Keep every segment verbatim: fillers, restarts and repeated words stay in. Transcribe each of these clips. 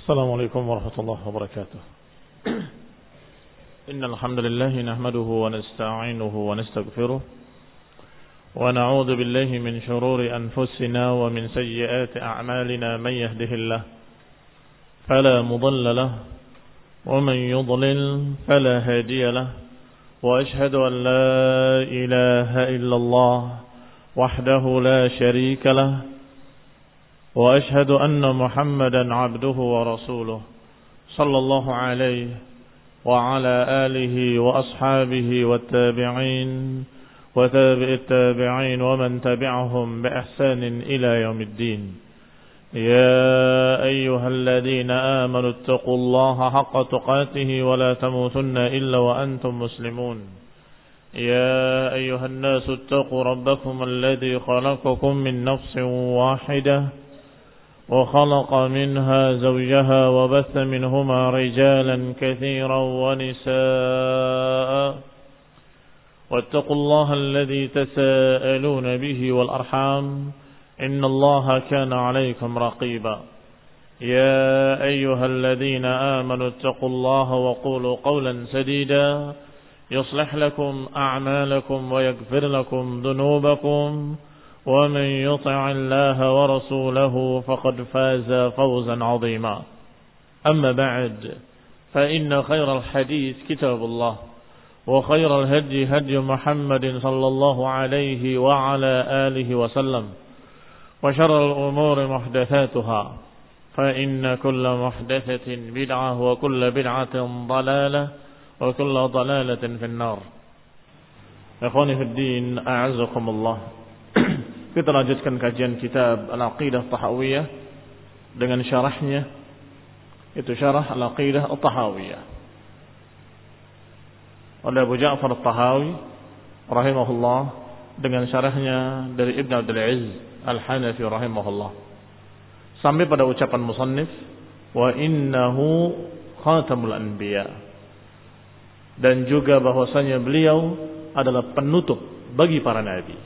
السلام عليكم ورحمة الله وبركاته. إن الحمد لله نحمده ونستعينه ونستغفره ونعوذ بالله من شرور أنفسنا ومن سيئات أعمالنا. من يهده الله فلا مضل له ومن يضلل فلا هادي له، وأشهد أن لا إله إلا الله وحده لا شريك له، وأشهد أن محمدا عبده ورسوله صلى الله عليه وعلى آله وأصحابه والتابعين وتابع التابعين ومن تبعهم بإحسان إلى يوم الدين. يا أيها الذين آمنوا اتقوا الله حق تقاته ولا تموتن إلا وأنتم مسلمون. يا أيها الناس اتقوا ربكم الذي خلقكم من نفس واحدة وخلق منها زوجها وبث منهما رجالا كثيرا ونساء، واتقوا الله الذي تساءلون به والأرحام إن الله كان عليكم رقيبا. يا أيها الذين آمنوا اتقوا الله وقولوا قولا سديدا يصلح لكم أعمالكم ويغفر لكم ذنوبكم، ومن يطع الله ورسوله فقد فاز فوزا عظيما. أما بعد، فإن خير الحديث كتاب الله، وخير الهدي هدي محمد صلى الله عليه وعلى آله وسلم، وشر الأمور محدثاتها، فإن كل محدثة بدعة وكل بدعة ضلالة وكل ضلالة في النار. إخواني في الدين، أعزكم الله. Kita lanjutkan kajian kitab Al-Aqidah At-Tahawiyah dengan syarahnya, itu syarah Al-Aqidah At-Tahawiyah oleh Abu Ja'far At-Tahawi rahimahullah, dengan syarahnya dari Ibn Abdul Aziz Al-Hanafi rahimahullah, sampai pada ucapan musannif, wa innahu khatamul anbiya, dan juga bahwasanya beliau adalah penutup bagi para nabi.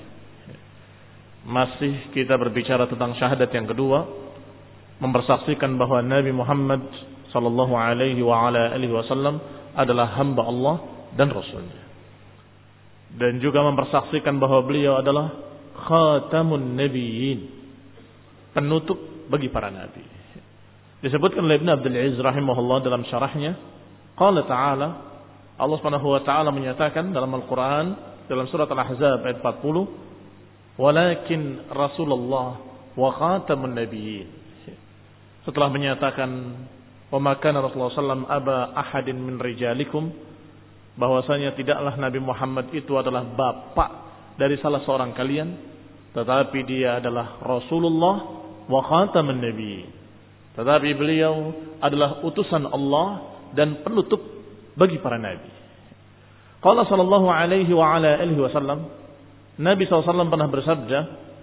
Masih kita berbicara tentang syahadat yang kedua, mempersaksikan bahwa Nabi Muhammad sallallahu alaihi wa ala alihi wasallam adalah hamba Allah dan Rasulnya, dan juga mempersaksikan bahwa beliau adalah khatamun nabiyyin, penutup bagi para nabi. Disebutkan oleh Ibn Abdul Aziz rahimahullah dalam syarahnya, qala ta'ala, Allah Subhanahu wa taala menyatakan dalam Al-Qur'an dalam surat Al-Ahzab ayat empat puluh, walakin Rasulullah wa khatamun nabiyyin. Setelah menyatakan wa ma kana Rasulullah sallallahu alaihi wasallam aba ahadin min rijalikum, bahwasanya tidaklah Nabi Muhammad itu adalah bapak dari salah seorang kalian, tetapi dia adalah Rasulullah wa khatamun nabiyyin, tetapi beliau adalah utusan Allah dan penutup bagi para nabi. Qala sallallahu alaihi wa ala alihi wasallam, Nabi shallallahu alaihi wasallam pernah bersabda,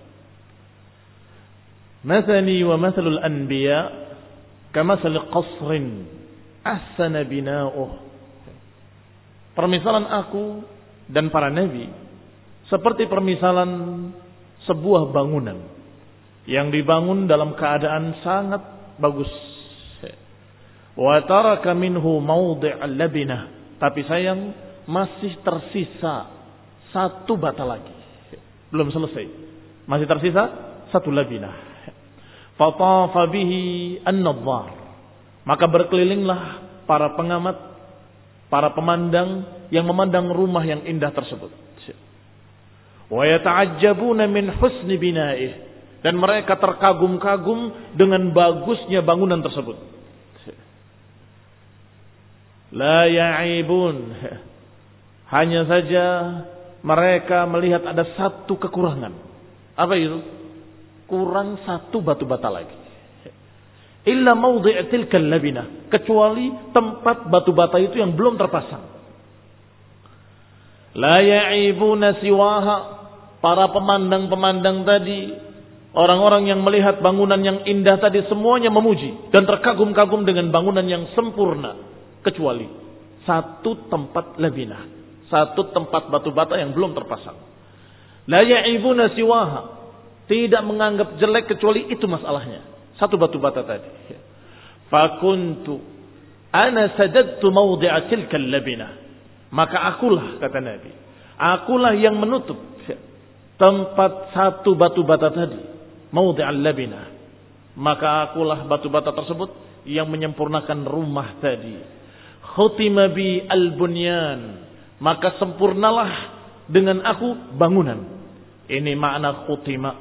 "Mathali wa mathalul anbiya kamathali qasrin ahsana bina'uh." Permisalan aku dan para nabi seperti permisalan sebuah bangunan yang dibangun dalam keadaan sangat bagus. Wa taraka minhu mawdi'al labinah, tapi sayang masih tersisa satu bata lagi. Belum selesai, masih tersisa satu labinah. Fatafa bihi an-nadhar, maka berkelilinglah para pengamat, para pemandang yang memandang rumah yang indah tersebut. Wa yata'ajjabuna min husni bina'ih, dan mereka terkagum-kagum dengan bagusnya bangunan tersebut. La ya'ibun, hanya saja mereka melihat ada satu kekurangan. Apa itu? Kurang satu batu bata lagi. Illa mawdi' tilkal labinah, kecuali tempat batu bata itu yang belum terpasang. La ya'ibuna siwaha, para pemandang-pemandang tadi, orang-orang yang melihat bangunan yang indah tadi semuanya memuji dan terkagum-kagum dengan bangunan yang sempurna, kecuali satu tempat labinah, satu tempat batu bata yang belum terpasang. La ya'ibuna siwaha, tidak menganggap jelek kecuali itu masalahnya, satu batu bata tadi. Fakuntu ana sadadtu mawdi'a tilka al-labinah. Maka akulah, kata Nabi, akulah yang menutup tempat satu batu bata tadi, mawdi'al labinah. Maka akulah batu bata tersebut yang menyempurnakan rumah tadi. Khutima bi al-bunyan, maka sempurnalah dengan aku bangunan. Ini makna khutima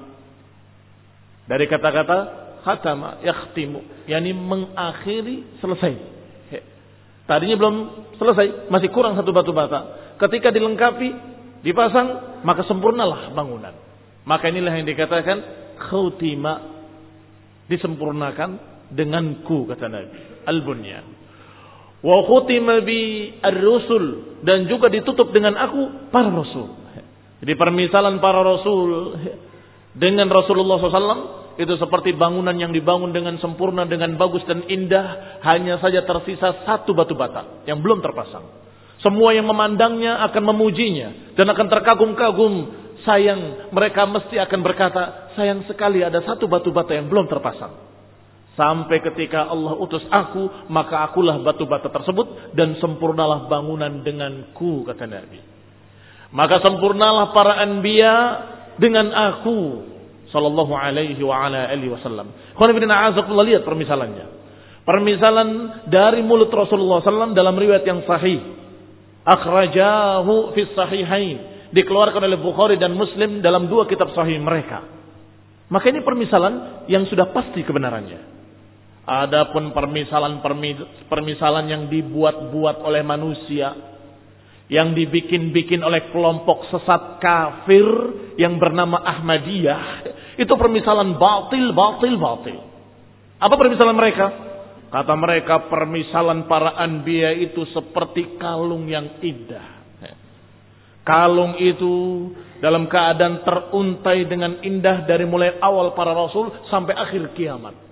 dari kata-kata khatama, yakhtimu, yakni mengakhiri, selesai. Tadinya belum selesai, masih kurang satu batu bata. Ketika dilengkapi, dipasang, maka sempurnalah bangunan. Maka inilah yang dikatakan khutima, disempurnakan denganku, kata Nabi, al-bunyan. Wa khutima bi ar-rusul, dan juga ditutup dengan aku para rasul. Jadi permisalan para rasul dengan Rasulullah shallallahu alaihi wasallam itu seperti bangunan yang dibangun dengan sempurna, dengan bagus dan indah. Hanya saja tersisa satu batu bata yang belum terpasang. Semua yang memandangnya akan memujinya dan akan terkagum-kagum. Sayang, mereka mesti akan berkata, sayang sekali ada satu batu bata yang belum terpasang. Sampai ketika Allah utus aku, maka akulah batu bata tersebut dan sempurnalah bangunan denganku, kata Nabi. Maka sempurnalah para anbiya dengan aku, sallallahu alaihi wa ala alihi wasallam. Khonibina a'azakullah, lihat permisalannya. Permisalan dari mulut Rasulullah sallallahu alaihi wasallam dalam riwayat yang sahih. Akhrajahu fi sahihain, dikeluarkan oleh Bukhari dan Muslim dalam dua kitab sahih mereka. Maka ini permisalan yang sudah pasti kebenarannya. Adapun permisalan yang dibuat-buat oleh manusia, yang dibikin-bikin oleh kelompok sesat kafir yang bernama Ahmadiyah, itu permisalan batil, batil, batil. Apa permisalan mereka? Kata mereka, permisalan para anbiya itu seperti kalung yang indah. Kalung itu dalam keadaan teruntai dengan indah dari mulai awal para rasul sampai akhir kiamat.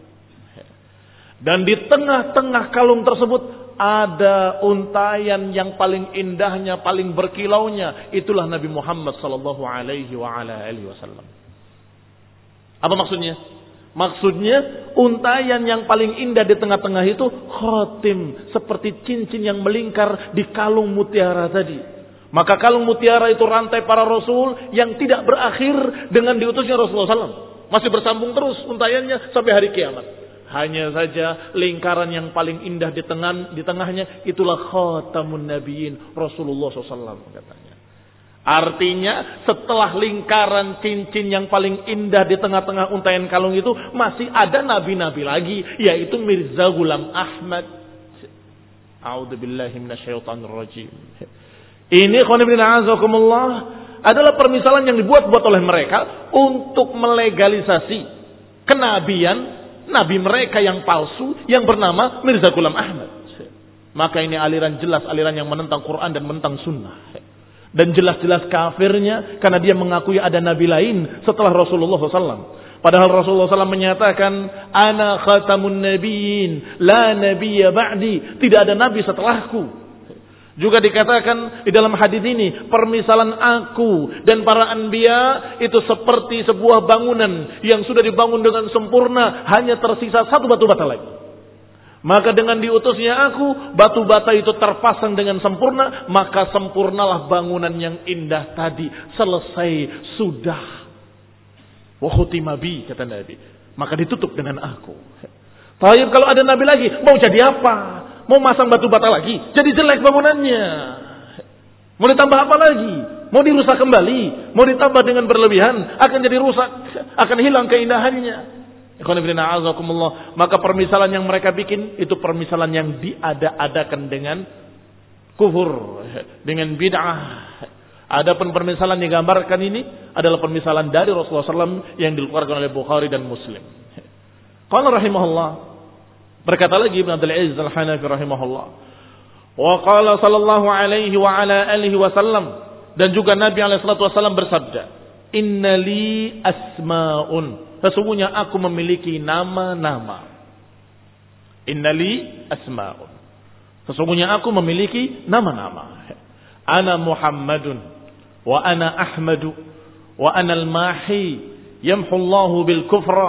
Dan di tengah-tengah kalung tersebut ada untayan yang paling indahnya, paling berkilaunya. Itulah Nabi Muhammad sallallahu alaihi wa ala alihi wasallam. Apa maksudnya? Maksudnya untayan yang paling indah di tengah-tengah itu khatim, seperti cincin yang melingkar di kalung mutiara tadi. Maka kalung mutiara itu rantai para rasul yang tidak berakhir dengan diutusnya Rasulullah sallallahu alaihi wasallam. Masih bersambung terus untayannya sampai hari kiamat. Hanya saja lingkaran yang paling indah di tengah di tengahnya itulah khatamun nabiyyin, Rasulullah sallallahu alaihi wasallam katanya. Artinya setelah lingkaran cincin yang paling indah di tengah-tengah untayan kalung itu masih ada nabi-nabi lagi, yaitu Mirza Ghulam Ahmad. A'udzubillahi minasyaitonir rajim. Ini khonibina azakumullah adalah permisalan yang dibuat-buat oleh mereka untuk melegalisasi kenabian nabi mereka yang palsu yang bernama Mirza Ghulam Ahmad. Maka ini aliran jelas, aliran yang menentang Quran dan menentang sunnah. Dan jelas-jelas kafirnya karena dia mengakui ada nabi lain setelah Rasulullah sallallahu alaihi wasallam. Padahal Rasulullah sallallahu alaihi wasallam menyatakan, Ana khatamun nabiyyin, la nabiyya ba'di. Tidak ada nabi setelahku. Juga dikatakan di dalam hadis ini, permisalan aku dan para anbiya itu seperti sebuah bangunan yang sudah dibangun dengan sempurna, hanya tersisa satu batu bata lagi. Maka dengan diutusnya aku, batu bata itu terpasang dengan sempurna, maka sempurnalah bangunan yang indah tadi. Selesai, sudah. Wa khutima bi, kata Nabi. Maka ditutup dengan aku. Tapi kalau ada nabi lagi, mau jadi apa? Mau masang batu bata lagi, jadi jelek bangunannya. Mau ditambah apa lagi? Mau dirusak kembali? Mau ditambah dengan berlebihan? Akan jadi rusak, akan hilang keindahannya. Maka permisalan yang mereka bikin itu permisalan yang diada-adakan dengan kufur, dengan bid'ah. Adapun permisalan yang digambarkan ini adalah permisalan dari Rasulullah sallallahu alaihi wasallam yang dikeluarkan oleh Bukhari dan Muslim. Qala rahimahullah, berkata lagi Ibn Abdul Aziz Al-Hanafi rahimahullah, wa qala sallallahu alaihi wa ala alihi wasallam, dan juga Nabi alaihi salatu wasallam bersabda, innali asma'un, sesungguhnya aku memiliki nama-nama. Innali asma'un, sesungguhnya aku memiliki nama-nama. Ana Muhammadun wa ana Ahmadu wa ana al-mahi yamhu Allahu bil kufra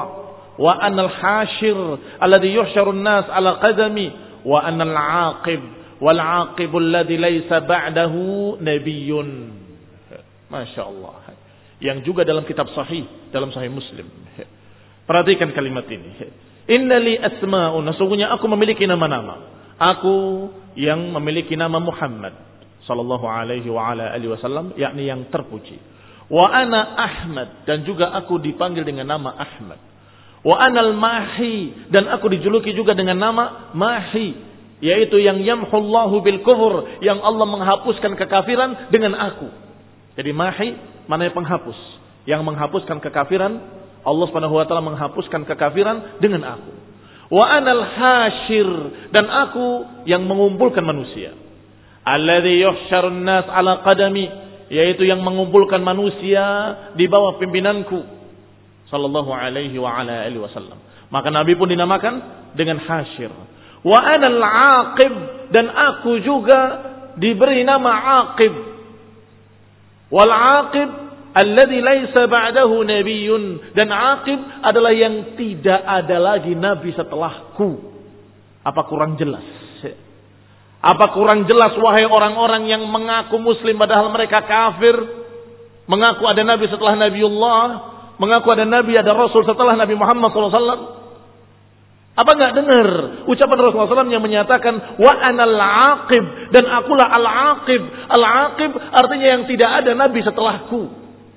wa anal hashir alladhi yuhsyarun nas ala qadami wa anal aqib wal aqibul ladzi laisa ba'dahu nabiyyun. Masya Allah. Yang juga dalam kitab sahih, dalam sahih Muslim. Perhatikan kalimat ini. Innali asma'un, sesungguhnya aku memiliki nama-nama. Aku yang memiliki nama Muhammad sallallahu alaihi wa ala alihi wasallam, yakni yang terpuji. Wa ana Ahmad, dan juga aku dipanggil dengan nama Ahmad. Wa anal Mahi, dan aku dijuluki juga dengan nama Mahi, yaitu yang yamhullahu bil kufur, yang Allah menghapuskan kekafiran dengan aku. Jadi Mahi maknanya penghapus, yang menghapuskan kekafiran. Allah Subhanahu wa taala menghapuskan kekafiran dengan aku. Wa anal hashir, dan aku yang mengumpulkan manusia. Alladzi yuhsyarun nas ala qadami, yaitu yang mengumpulkan manusia di bawah pimpinanku sallallahu alaihi wa ala alihi wasallam. Maka Nabi pun dinamakan dengan hashir. Wa anal aqib, dan aku juga diberi nama aqib. Wal aqib alladzi laisa ba'dahu nabiyyun, dan aqib adalah yang tidak ada lagi nabi setelahku. Apa kurang jelas? Apa kurang jelas wahai orang-orang yang mengaku muslim padahal mereka kafir, mengaku ada nabi setelah Nabiullah, mengaku ada nabi, ada rasul setelah Nabi Muhammad sallallahu alaihi wasallam? Apa enggak dengar ucapan Rasulullah sallallahu alaihi wasallam yang menyatakan wa anal aqib, dan akulah al aqib. Al aqib artinya yang tidak ada nabi setelahku.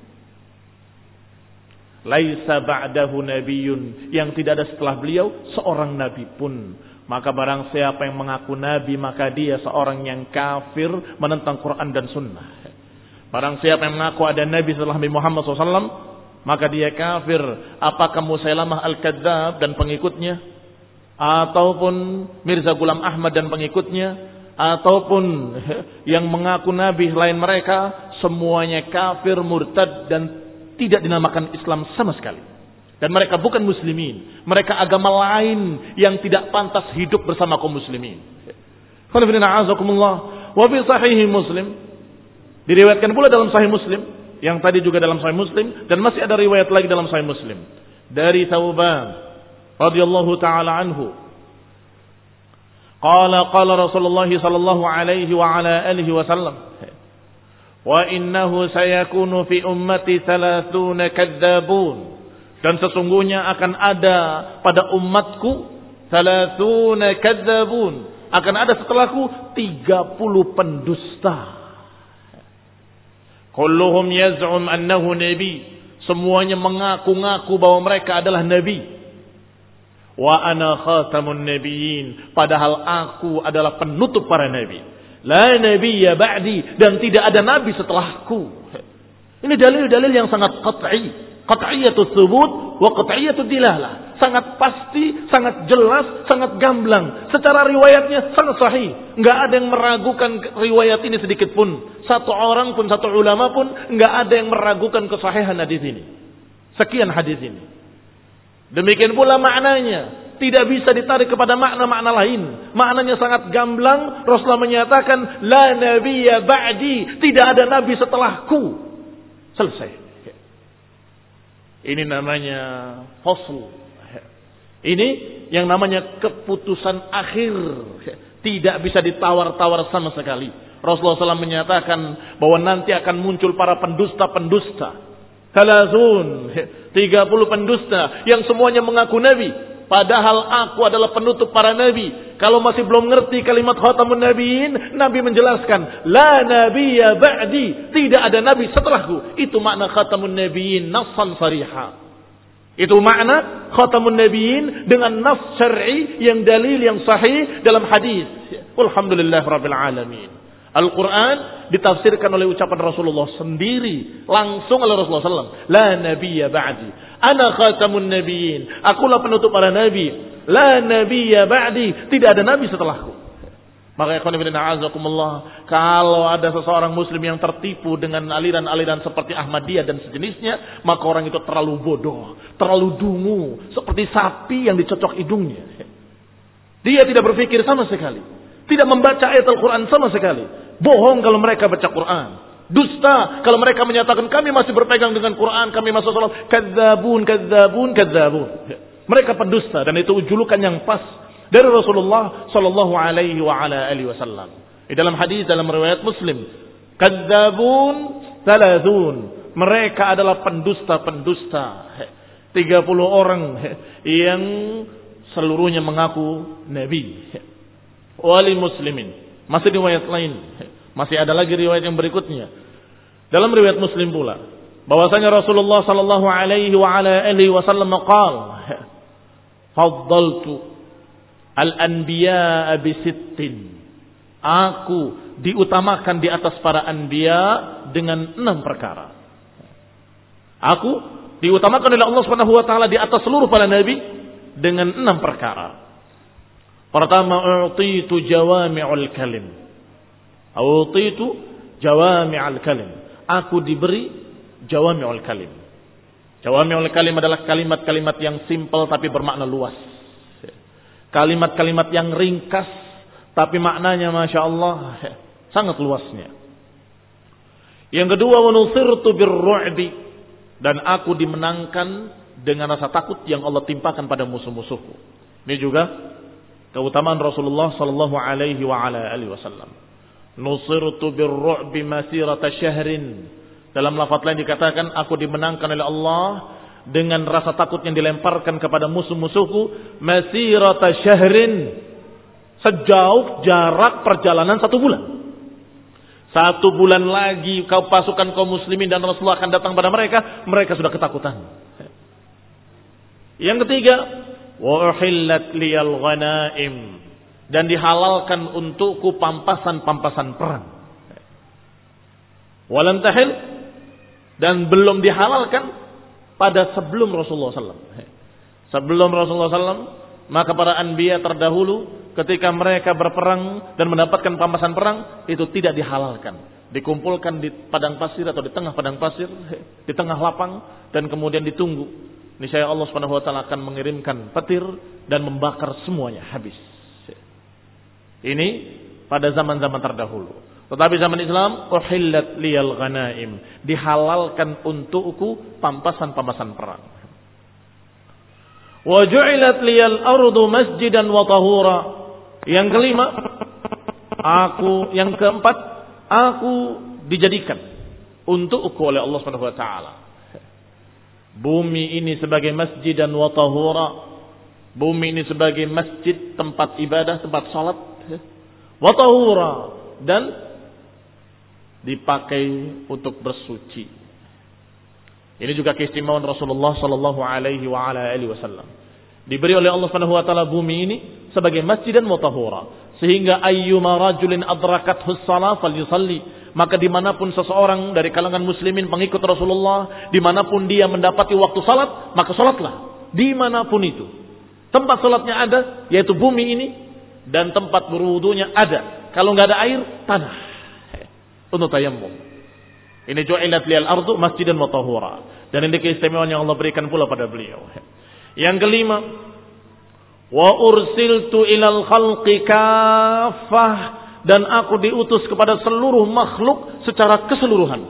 Laisa ba'dahu nabiyyun, yang tidak ada setelah beliau seorang nabi pun. Maka barang siapa yang mengaku nabi, maka dia seorang yang kafir, menentang Quran dan sunnah. Barang siapa yang mengaku ada nabi setelah Nabi Muhammad sallallahu alaihi wasallam, maka dia kafir. Apakah Musailamah al-Kadzdzab dan pengikutnya, ataupun Mirza Ghulam Ahmad dan pengikutnya, ataupun yang mengaku nabi lain mereka, semuanya kafir, murtad, dan tidak dinamakan Islam sama sekali. Dan mereka bukan muslimin. Mereka agama lain yang tidak pantas hidup bersama kaum muslimin. Wa fi sahih Muslim, diriwayatkan pula dalam sahih Muslim, yang tadi juga dalam sahih Muslim, dan masih ada riwayat lagi dalam sahih Muslim dari Thauban radhiyallahu taala anhu. Qala qala Rasulullah sallallahu alaihi wa ala alihi wasallam, wa innahu sayakunu fi ummati thalathuna kadzdzabun, dan sesungguhnya akan ada pada umatku thalathuna kadzdzabun, akan ada setelahku tiga puluh pendusta. Kulluhum yaz'um annahu nabi, semuanya mengaku-ngaku bahwa mereka adalah nabi. Wa ana khatamun nabiyyin, padahal aku adalah penutup para nabi. La nabiyya ba'di, dan tidak ada nabi setelahku. Ini dalil-dalil yang sangat qat'i, qat'iyatus tsubut wa qat'iyatud dilalah. Sangat pasti, sangat jelas, sangat gamblang. Secara riwayatnya sangat sahih. Enggak ada yang meragukan riwayat ini sedikit pun. Satu orang pun, satu ulama pun enggak ada yang meragukan kesahihan hadis ini. Sekian hadis ini. Demikian pula maknanya. Tidak bisa ditarik kepada makna-makna lain. Maknanya sangat gamblang. Rasulullah menyatakan, la nabiyya ba'di, tidak ada nabi setelahku. Selesai. Ini namanya fasl. Ini yang namanya keputusan akhir. Tidak bisa ditawar-tawar sama sekali. Rasulullah shallallahu alaihi wasallam menyatakan bahwa nanti akan muncul para pendusta-pendusta. Thalathun, tiga puluh pendusta yang semuanya mengaku nabi. Padahal aku adalah penutup para nabi. Kalau masih belum ngerti kalimat khatamun nabiyyin, Nabi menjelaskan, la nabiyya ba'di, tidak ada nabi setelahku. Itu makna khatamun nabiyyin nassan sariha. Itu makna khatamun nabiyyin dengan nas syar'i yang dalil yang sahih dalam hadis. Alhamdulillah rabbil alamin. Al-Quran ditafsirkan oleh ucapan Rasulullah sendiri, langsung oleh Rasulullah shallallahu alaihi wasallam. La nabiyya ba'di, ana khatamun nabiyyin, akulah penutup para nabi. La nabiyya ba'di, tidak ada nabi setelahku. Maka ikhwan fillah azakumullah, kalau ada seseorang muslim yang tertipu dengan aliran-aliran seperti Ahmadiyah dan sejenisnya, maka orang itu terlalu bodoh, terlalu dungu, seperti sapi yang dicocok hidungnya. Dia tidak berpikir sama sekali, tidak membaca ayat Al-Quran sama sekali. Bohong kalau mereka baca Quran. Dusta kalau mereka menyatakan kami masih berpegang dengan Quran, kami masuk salat. Kadzabun, kadzabun, kadzabun. Mereka pendusta dan itu julukan yang pas dari Rasulullah sallallahu alaihi wa ala alihi wasallam. Di dalam hadis dalam riwayat Muslim, kadzabun thalathun. Mereka adalah pendusta-pendusta. tiga puluh orang yang seluruhnya mengaku nabi. Wali muslimin. Masih riwayat lain. Masih ada lagi riwayat yang berikutnya. Dalam riwayat Muslim pula bahwasanya Rasulullah sallallahu alaihi wa ala alihi wasallam qala faddaltu al-anbiya bi sittin. Aku diutamakan di atas para anbiya dengan enam perkara. Aku diutamakan oleh Allah Subhanahu wa taala di atas seluruh para nabi dengan enam perkara. Pertama, u'titu jawami'ul kalim. U'titu jawami'ul kalim. Aku diberi jawami'ul kalim. Jawami'ul kalim adalah kalimat-kalimat yang simpel tapi bermakna luas. Kalimat-kalimat yang ringkas tapi maknanya Masya Allah sangat luasnya. Yang kedua, wa nusirtu birru'bi. Dan aku dimenangkan dengan rasa takut yang Allah timpakan pada musuh-musuhku. Ini juga keutamaan Rasulullah sallallahu alaihi wa ala alihi wasallam. Nusirtu birru'bi masirata syahrin. Dalam lafaz lain dikatakan aku dimenangkan oleh Allah dengan rasa takut yang dilemparkan kepada musuh-musuhku masirata syahrin, sejauh jarak perjalanan satu bulan. Satu bulan lagi kau pasukan kaum muslimin dan Rasulullah akan datang pada mereka, mereka sudah ketakutan. Yang ketiga, wa uhillat liyal ghanaim, dan dihalalkan untukku pampasan-pampasan perang. Walam tahil, dan belum dihalalkan pada sebelum Rasulullah sallallahu alaihi wasallam. Sebelum Rasulullah sallallahu alaihi wasallam, maka para anbiya terdahulu ketika mereka berperang dan mendapatkan pampasan perang itu tidak dihalalkan. Dikumpulkan di padang pasir atau di tengah padang pasir, di tengah lapang, dan kemudian ditunggu. Niscaya Allah Subhanahu wa taala akan mengirimkan petir dan membakar semuanya habis. Ini pada zaman-zaman terdahulu. Tetapi zaman Islam, uhillat liyal ghanaim, dihalalkan untukku pampasan-pampasan perang. Wa ju'ilat liyal ardu masjidan wa tahura. Yang kelima, aku yang keempat, aku dijadikan untukku oleh Allah Subhanahu wa taala bumi ini sebagai masjid dan wa tahura. Bumi ini sebagai masjid, tempat ibadah, tempat salat, wa tahura, dan dipakai untuk bersuci. Ini juga keistimewaan Rasulullah sallallahu alaihi wa ala alihi wasallam. Diberi oleh Allah Subhanahu wa taala bumi ini sebagai masjid dan mutahhara, sehingga ayyuma rajulin adrakathu shalah falyusalli, maka dimanapun seseorang dari kalangan muslimin pengikut Rasulullah, dimanapun dia mendapati waktu salat, maka salatlah dimanapun itu. Tempat salatnya ada, yaitu bumi ini, dan tempat berwudunya ada. Kalau nggak ada air, tanah untuk tayammum. Ini ju'ilat liyal ardu masjidan wa tahura. Dan ini keistimewaan yang Allah berikan pula pada beliau. Yang kelima, wa ursiltu ilal khalqi kaffah, dan aku diutus kepada seluruh makhluk secara keseluruhan.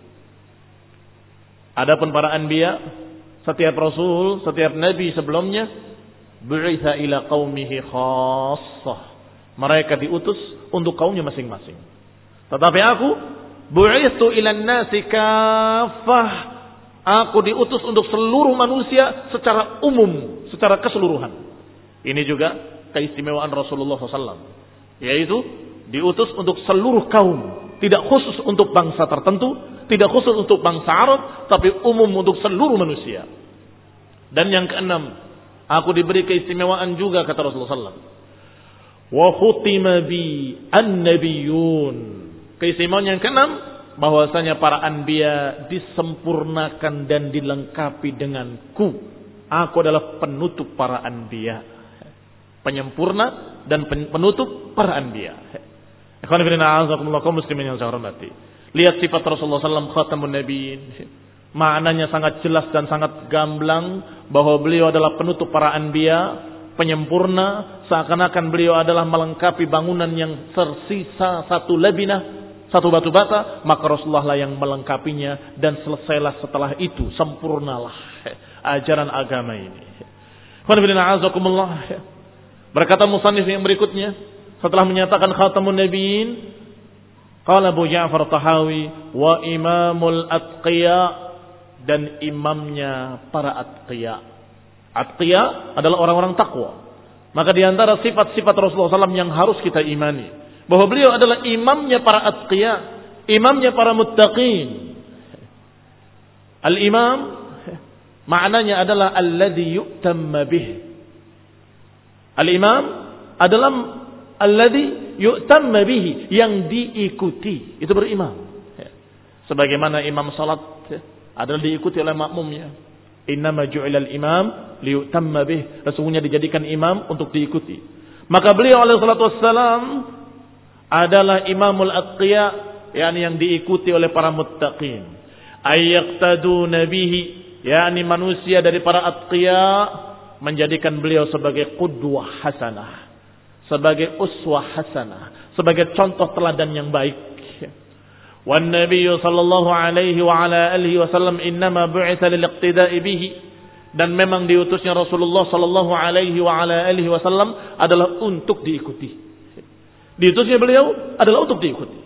Adapun para anbiya, setiap rasul, setiap nabi sebelumnya, bu'itha ila qaumihi khassah. Mereka diutus untuk kaumnya masing-masing. Tetapi aku bu'ithu ilan nasi kaffah. Aku diutus untuk seluruh manusia secara umum, secara keseluruhan. Ini juga keistimewaan Rasulullah shallallahu alaihi wasallam, yaitu diutus untuk seluruh kaum, tidak khusus untuk bangsa tertentu, tidak khusus untuk bangsa Arab, tapi umum untuk seluruh manusia. Dan yang keenam, aku diberi keistimewaan juga kata Rasulullah shallallahu alaihi wasallam, wa khutima bi an-nabiyyun. Keistimewaan yang keenam, bahwasanya para anbiya disempurnakan dan dilengkapi denganku. Aku adalah penutup para anbiya, penyempurna dan penutup para anbiya. Ikhwan fillah, a'azakumullah, kaum muslimin yang saya hormati. Lihat sifat Rasulullah sallallahu alaihi wasallam, khatamun nabiyyin. Maknanya sangat jelas dan sangat gamblang bahwa beliau adalah penutup para anbiya, penyempurna, seakan-akan beliau adalah melengkapi bangunan yang tersisa satu labinah, satu batu bata, maka Rasulullah lah yang melengkapinya, dan selesailah setelah itu, sempurnalah ajaran agama ini. Berkata musannif yang berikutnya setelah menyatakan khatamun nabiyyin, qala Abu Ja'far Tahawi wa imamul atqiya, dan imamnya para atqiya. Atqiya adalah orang-orang takwa. Maka di antara sifat-sifat Rasulullah sallallahu alaihi wasallam yang harus kita imani, bahwa beliau adalah imamnya para atqiya, imamnya para muttaqin. Al-imam maknanya adalah alladhi yu'tamma bih. Al-imam adalah alladhi yu'tamma bihi, yang diikuti. Itu berimam. Sebagaimana imam salat adalah diikuti oleh makmumnya. Innama ju'ilal imam liyu'tamma bih. Sesungguhnya dijadikan imam untuk diikuti. Maka beliau alaihi salatu wassalam adalah imamul atqiya, yakni yang diikuti oleh para muttaqin. Ayyaqtaduna bihi, yakni manusia dari para atqiya menjadikan beliau sebagai qudwah hasanah, sebagai uswah hasanah, sebagai contoh teladan yang baik. Wan Nabiyyu sallallahu alaihi wa ala alihi wasallam innama bu'itsa lil iqtida'i bihi, dan memang diutusnya Rasulullah sallallahu alaihi wa ala alihi wasallam adalah untuk diikuti. Diutusnya beliau adalah untuk diikuti.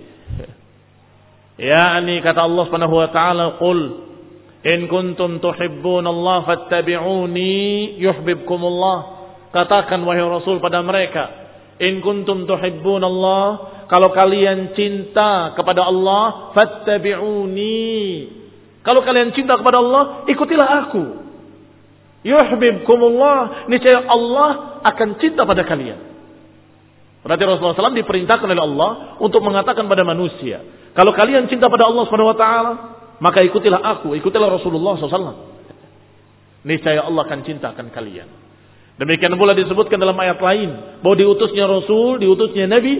yakni kata Allah Subhanahu wa taala, qul in kuntum tuhibbunallaha fattabi'uni yuhibbukumullah. Katakan wahai Rasul pada mereka, in kuntum tuhibbunallah, kalau kalian cinta kepada Allah, fattabi'uni. Kalau kalian cinta kepada Allah, ikutilah aku. Yuhibbukumullah, niscaya Allah akan cinta pada kalian. Berarti Rasulullah sallallahu alaihi wasallam diperintahkan oleh Allah untuk mengatakan pada manusia, kalau kalian cinta pada Allah Subhanahu wa taala, maka ikutilah aku, ikutilah Rasulullah sallallahu alaihi wasallam. Niscaya Allah akan cintakan kalian. Demikian pula disebutkan dalam ayat lain bahwa diutusnya Rasul, diutusnya Nabi,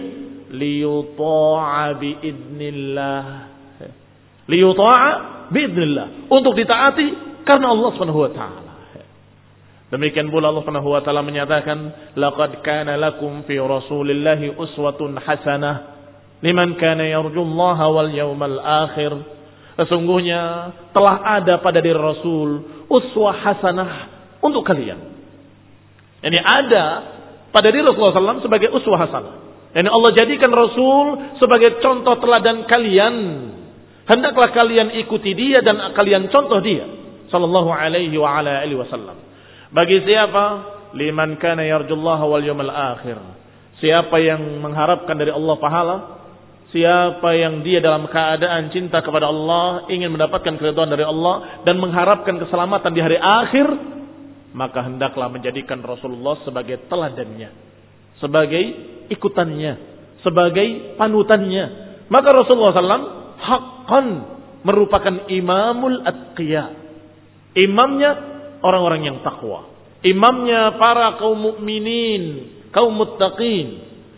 liyuta'a biidnillah. Liyuta'a biidnillah, untuk ditaati karena Allah Subhanahu wa taala. Demikian pula Allah Subhanahu wa taala menyatakan, laqad kana lakum fi Rasulillahi uswatun hasanah liman kana yarjullaha wal yawmal akhir. Sesungguhnya telah ada pada diri Rasul uswah hasanah untuk kalian. Ini ada pada diri Rasulullah sallallahu alaihi wasallam sebagai uswah hasanah. Yani Allah jadikan Rasul sebagai contoh teladan kalian. Hendaklah kalian ikuti dia dan kalian contoh dia sallallahu alaihi wa ala alihi wasallam. Bagi siapa? Liman kana yarjullaha wal yawmal akhir. Siapa yang mengharapkan dari Allah pahala, siapa yang dia dalam keadaan cinta kepada Allah, ingin mendapatkan keridhaan dari Allah dan mengharapkan keselamatan di hari akhir, maka hendaklah menjadikan Rasulullah sebagai teladannya, sebagai ikutannya, sebagai panutannya. Maka Rasulullah sallallahu alaihi wasallam haqqan merupakan imamul atqiya, imamnya orang-orang yang takwa, imamnya para kaum mukminin, kaum muttaqin.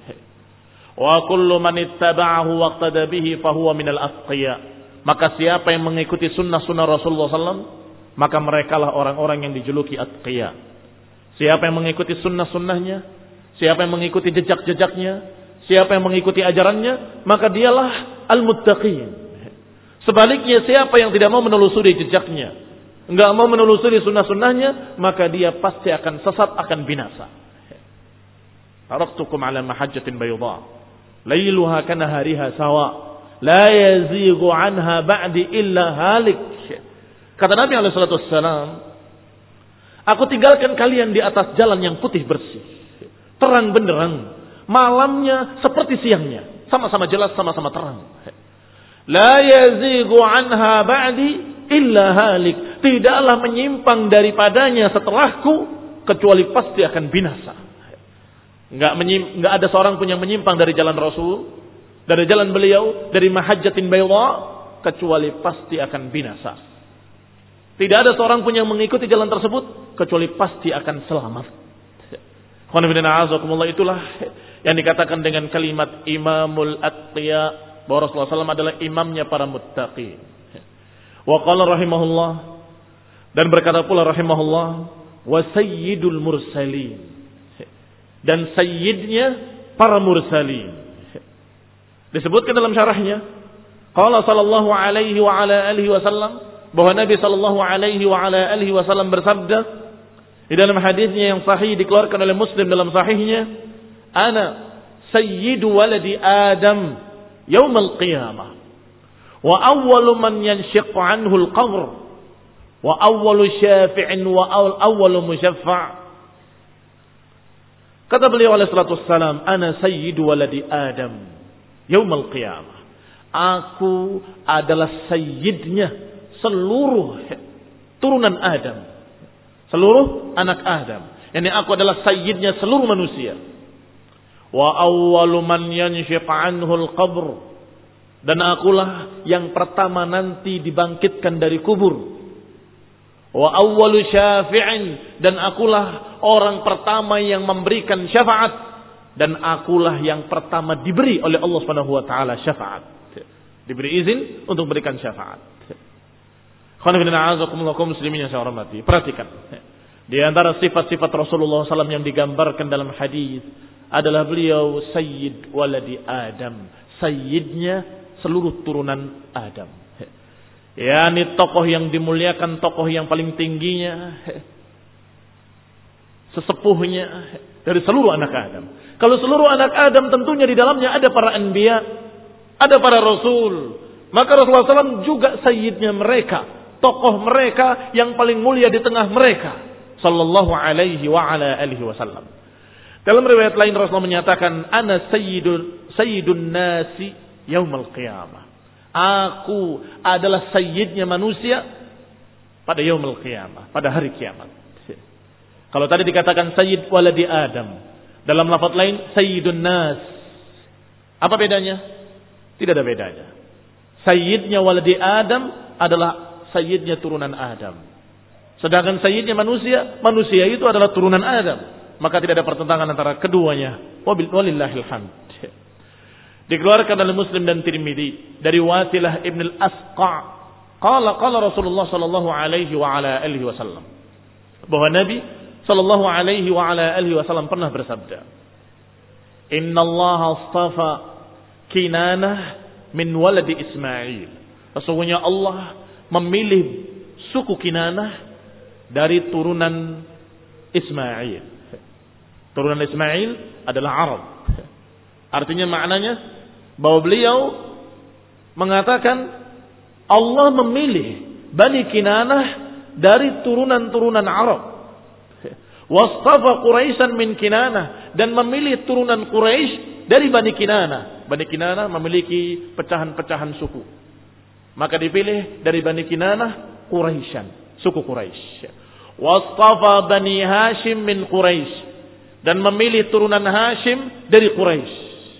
Wa kullu man ittaba'ahu waqtada bihi fahuwa minal atqiya. Maka siapa yang mengikuti sunnah-sunnah Rasulullah sallallahu alaihi wasallam, maka merekalah orang-orang yang dijuluki atqiya. Siapa yang mengikuti sunnah-sunnahnya, siapa yang mengikuti jejak-jejaknya, siapa yang mengikuti ajarannya, maka dialah al-muttaqin. Sebaliknya, siapa yang tidak mau menelusuri jejaknya, enggak mau menelusuri sunnah-sunnahnya, maka dia pasti akan sesat, akan binasa. Taraktukum ala mahajjatin bayda, lailuha kanahariha sawa, la yazighu anha ba'di illa halik. Kata Nabi alaihi salatu wassalam, aku tinggalkan kalian di atas jalan yang putih bersih, terang benderang, malamnya seperti siangnya, sama-sama jelas, sama-sama terang. La yazighu anha ba'di illa halik. Tidaklah menyimpang daripadanya setelahku kecuali pasti akan binasa. Enggak menyim, enggak ada seorang pun yang menyimpang dari jalan Rasul, dari jalan beliau, dari mahajjatin bayda, kecuali pasti akan binasa. Tidak ada seorang pun yang mengikuti jalan tersebut kecuali pasti akan selamat. Itulah yang dikatakan dengan kalimat imamul atqiya, bahwa Rasulullah sallallahu alaihi wasallam adalah imamnya para muttaqin. Wa qala rahimahullah, dan berkata pula rahimahullah, wa sayyidul mursalin, dan sayyidnya para mursalin. Disebutkan dalam syarahnya, qala sallallahu alaihi wa ala alihi wasallam, bahwa Nabi sallallahu alaihi wa ala alihi wasallam bersabda, Di dalam hadisnya yang sahih dikeluarkan oleh Muslim dalam sahihnya, ana sayyidu waladi Adam yaumal qiyamah wa awwalu man yanshiqqu anhu al-qabr wa awwalu syafi'in wa awwalu musyaffa'. Kata beliau alaihi salatu wassalam, ana sayyidu waladi Adam yaumal qiyamah. Aku adalah sayyidnya seluruh turunan Adam. Seluruh anak Adam. Yani aku adalah sayyidnya seluruh manusia. Wa awwalu man yanshiq anhu al-qabr. Dan akulah yang pertama nanti dibangkitkan dari kubur. Wa awwalu syafi'in. Dan akulah orang pertama yang memberikan syafaat. Dan akulah yang pertama diberi oleh Allah Subhanahu wa taala syafaat. Diberi izin untuk memberikan syafaat. Muslimin yang saya hormati. Perhatikan. Di antara sifat-sifat Rasulullah shallallahu alaihi wasallam yang digambarkan dalam hadis adalah beliau Sayyid waladi Adam. Sayyidnya seluruh turunan Adam. Yani tokoh yang dimuliakan, tokoh yang paling tingginya, sesepuhnya dari seluruh anak Adam. Kalau seluruh anak Adam tentunya di dalamnya ada para anbiya, ada para rasul. Maka Rasulullah shallallahu alaihi wasallam juga sayyidnya mereka, tokoh mereka yang paling mulia di tengah mereka, sallallahu alaihi wa ala alihi wasallam. Dalam riwayat lain Rasulullah menyatakan, ana sayyidun sayyidun nasi yaumal qiyamah. Aku adalah sayyidnya manusia pada yaumul qiyamah, pada hari kiamat. Kalau tadi dikatakan sayyid waladi Adam, dalam lafaz lain sayyidun nas. Apa bedanya? Tidak ada bedanya. Sayyidnya waladi Adam adalah sayyidnya turunan Adam. Sedangkan sayyidnya manusia, manusia itu adalah turunan Adam. Maka tidak ada pertentangan antara keduanya. Walillahil hamd. Dikeluarkan oleh Muslim dan Tirmidzi dari Wasilah ibn al-Asqa'. Qala qala Rasulullah sallallahu alaihi wa ala alihi wasallam. Bahwa Nabi sallallahu alaihi wa ala alihi wasallam pernah bersabda, "Inna Allah astafa Kinanah min waladi Ismail." Sesungguhnya Allah memilih suku Kinanah dari turunan Ismail. Turunan Ismail adalah Arab. Artinya maknanya bahwa beliau mengatakan Allah memilih Bani Kinanah dari turunan-turunan Arab. Wastafa Quraisyan min Kinanah, dan memilih turunan Quraisy dari Bani Kinanah. Bani Kinanah memiliki pecahan-pecahan suku. Maka dipilih dari Bani Kinanah Quraisyan, suku Quraisy. Wastafa Bani Hashim min Quraisy, dan memilih turunan Hashim dari Quraisy.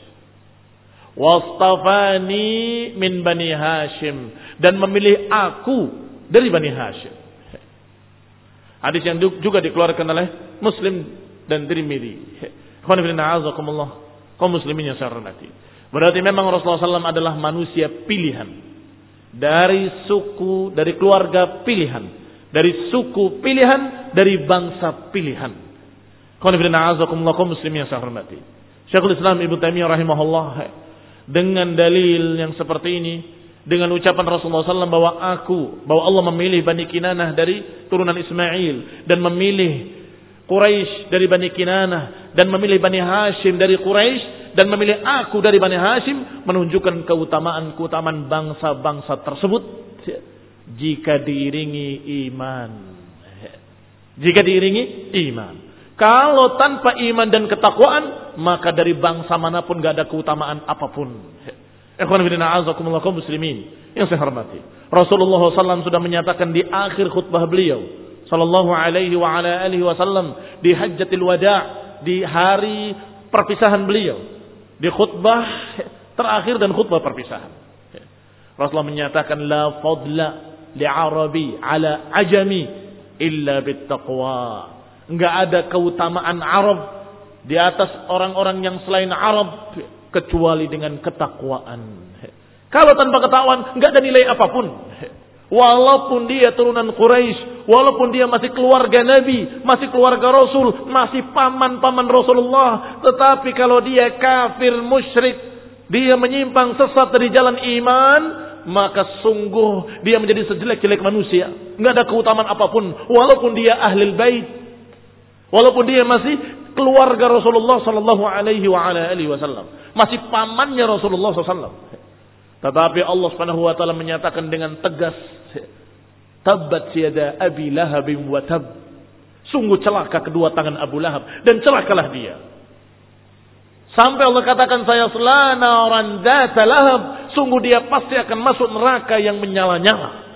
Wastafani min Bani Hashim, dan memilih aku dari Bani Hashim. Hadis yang juga dikeluarkan oleh Muslim dan Tirmidzi. Khana bin a'azakumullah, kaum muslimin yang saya hormati. Berarti memang Rasulullah shallallahu alaihi wasallam adalah manusia pilihan, dari suku, dari keluarga pilihan, dari suku pilihan, dari bangsa pilihan. Khana bin a'azakumullah, kaum muslimin yang saya hormati. Syekhul Islam Ibnu Taimiyah rahimahullah dengan dalil yang seperti ini, dengan ucapan Rasulullah shallallahu alaihi wasallam bahwa aku, bahwa Allah memilih Bani Kinanah dari turunan Ismail, dan memilih Quraisy dari Bani Kinanah, dan memilih Bani Hashim dari Quraisy, dan memilih aku dari Bani Hashim, menunjukkan keutamaan-keutamaan bangsa-bangsa tersebut jika diiringi iman. Jika diiringi iman. Kalau tanpa iman dan ketakwaan, maka dari bangsa manapun gak ada keutamaan apapun. Ikhwan fillah a'azakumullah kaum muslimin yang saya hormati. Rasulullah shallallahu alaihi wasallam sudah menyatakan di akhir khutbah beliau sallallahu alaihi wa ala alihi wasallam di hajjatil wada', di hari perpisahan beliau, di khutbah terakhir dan khutbah perpisahan. Rasulullah menyatakan la fadla li'arabi ala ajami illa bittaqwa. Enggak ada keutamaan Arab di atas orang-orang yang selain Arab kecuali dengan ketakwaan. Kalau tanpa ketakwaan enggak ada nilai apapun. Walaupun dia turunan Quraisy, walaupun dia masih keluarga Nabi, masih keluarga Rasul, masih paman-paman Rasulullah, tetapi kalau dia kafir musyrik, dia menyimpang sesat dari jalan iman, maka sungguh dia menjadi sejelek-jelek manusia. Enggak ada keutamaan apapun walaupun dia ahlul bait. Walaupun dia masih keluarga Rasulullah sallallahu alaihi wa ala alihi wasallam, masih pamannya Rasulullah sallallahu alaihi wasallam. Tetapi Allah Subhanahu wa taala menyatakan dengan tegas, tabbat yada abi lahab wa tab. Sungguh celaka kedua tangan Abu Lahab dan celakalah dia. Sampai Allah katakan saya selana naran dzata lahab, sungguh dia pasti akan masuk neraka yang menyala-nyala.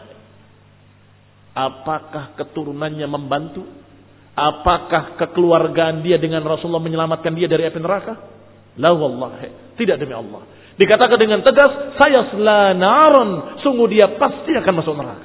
Apakah keturunannya membantu? Apakah kekeluargaan dia dengan Rasulullah menyelamatkan dia dari api neraka? La wallahi, tidak demi Allah. Dikatakan dengan tegas, saya selana naran, sungguh dia pasti akan masuk neraka.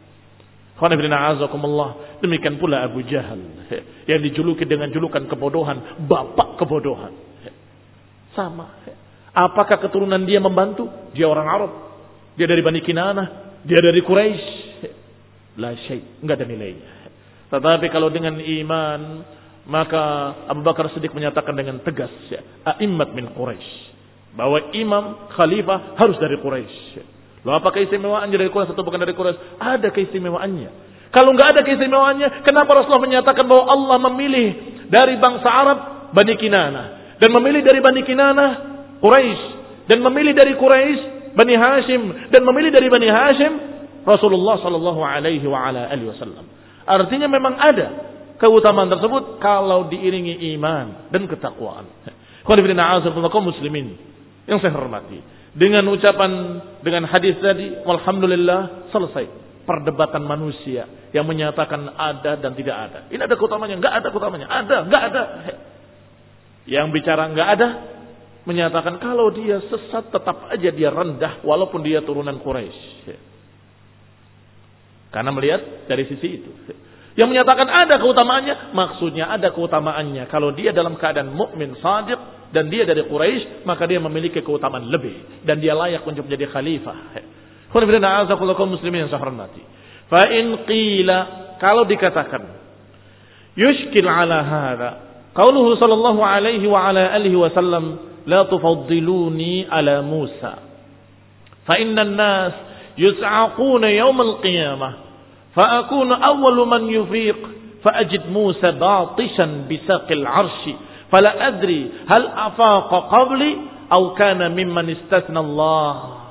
Demikian pula Abu Jahal yang dijuluki dengan julukan kebodohan, bapak kebodohan. Sama. Apakah keturunan dia membantu? Dia orang Arab. Dia dari Bani Kinanah. Dia dari Quraisy. La syai', enggak ada nilainya. Tetapi kalau dengan iman, maka Abu Bakar Siddiq menyatakan dengan tegas, a'immat min Quraisy, bahwa imam khalifah harus dari Quraisy. Loh, apa keistimewaannya dari Quraisy atau bukan dari Quraisy? Ada keistimewaannya. Kalau enggak ada keistimewaannya, kenapa Rasulullah menyatakan bahwa Allah memilih dari bangsa Arab Bani Kinanah, dan memilih dari Bani Kinanah Quraisy, dan memilih dari Quraisy Bani Hashim, dan memilih dari Bani Hashim Rasulullah sallallahu alaihi wa ala alihi wasallam. Artinya memang ada keutamaan tersebut kalau diiringi iman dan ketakwaan. Qulibina a'azakumullah muslimin yang saya hormati. Dengan ucapan, dengan hadis tadi, walhamdulillah, selesai perdebatan manusia yang menyatakan ada dan tidak ada. Ini ada keutamanya, enggak ada keutamanya, ada, enggak ada. Yang bicara enggak ada, menyatakan kalau dia sesat tetap aja dia rendah walaupun dia turunan Quraisy. Karena melihat dari sisi itu. Yang menyatakan ada keutamaannya, maksudnya ada keutamaannya kalau dia dalam keadaan mukmin shadiq dan dia dari Quraisy, maka dia memiliki keutamaan lebih dan dia layak untuk menjadi khalifah. Khonibina a'azakullakum muslimin yang saya hormati. Fa in qila, kalau dikatakan yushkil ala hadha qauluhu sallallahu alaihi wa ala alihi wasallam la tufaddiluni ala Musa fa inna an-nas yus'aquna yawm al-qiyamah fa akunu awwalu man yufiq fa ajid Musa batishan bisaqil 'arsy fala adri hal afaqa qabli aw kana mimman istathna Allah.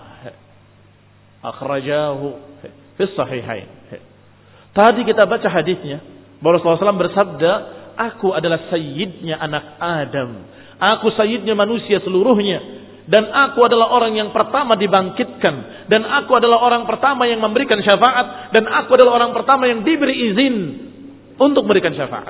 Akhrajahu fi sahihain. Tadi kita baca hadisnya bahwa Rasulullah shallallahu alaihi wasallam bersabda, aku adalah sayyidnya anak Adam, aku sayyidnya manusia seluruhnya, dan aku adalah orang yang pertama dibangkitkan, dan aku adalah orang pertama yang memberikan syafaat, dan aku adalah orang pertama yang diberi izin untuk memberikan syafaat.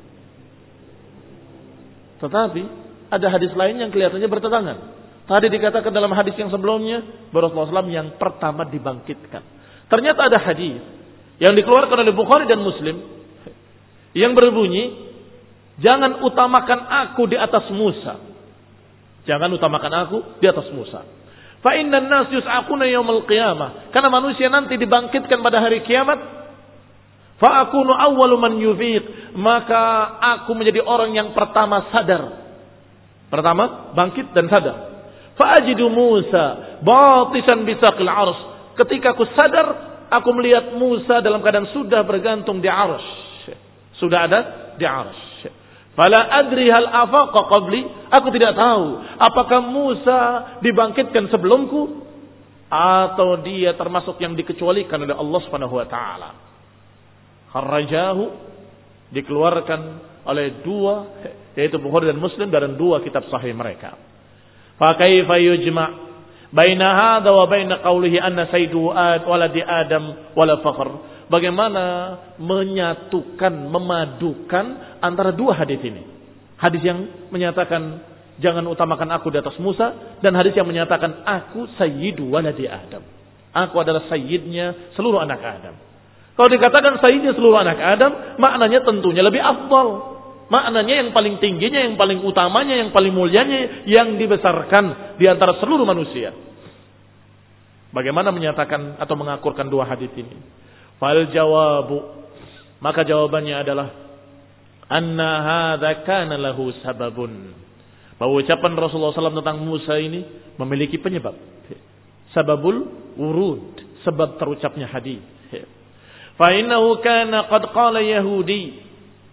Tetapi ada hadis lain yang kelihatannya bertentangan. Tadi dikatakan dalam hadis yang sebelumnya bahwa Rasulullah shallallahu alaihi wasallam yang pertama dibangkitkan. Ternyata ada hadis yang dikeluarkan oleh Bukhari dan Muslim yang berbunyi, jangan utamakan aku di atas Musa. Jangan utamakan aku di atas Musa. Fa innan nas yus'aquna yaumil qiyamah. Karena manusia nanti dibangkitkan pada hari kiamat. Fa akunu awwalu man yufiq. Maka aku menjadi orang yang pertama sadar. Pertama bangkit dan sadar. Fa ajidu Musa batisan bisaqil 'arsy. Ketika aku sadar, aku melihat Musa dalam keadaan sudah bergantung di 'arsy. Sudah ada di 'arsy. Fala adri hal afaqa qabli, aku tidak tahu apakah Musa dibangkitkan sebelumku atau dia termasuk yang dikecualikan oleh Allah Subhanahu wa taala. Kharrajahu, dikeluarkan oleh dua, yaitu Bukhari dan Muslim, dalam dua kitab sahih mereka. Fa kaifa yujma' baina hadza wa baina qawlihi anna sayyidu waladi Adam wala fakhr? Bagaimana menyatukan, memadukan antara dua hadis ini? Hadis yang menyatakan jangan utamakan aku di atas Musa, dan hadis yang menyatakan aku sayyidu waladi Adam. Aku adalah sayyidnya seluruh anak Adam. Kalau dikatakan sayyidnya seluruh anak Adam, maknanya tentunya lebih afdal. Maknanya yang paling tingginya, yang paling utamanya, yang paling mulianya, yang dibesarkan di antara seluruh manusia. Bagaimana menyatakan atau mengakurkan dua hadis ini? Fal jawabu, maka jawabannya adalah anna hadza kana lahu sababun. Bahwa ucapan Rasulullah shallallahu alaihi wasallam tentang Musa ini memiliki penyebab. Sababul wurud, sebab terucapnya hadis. Fa innahu kana qad qala Yahudi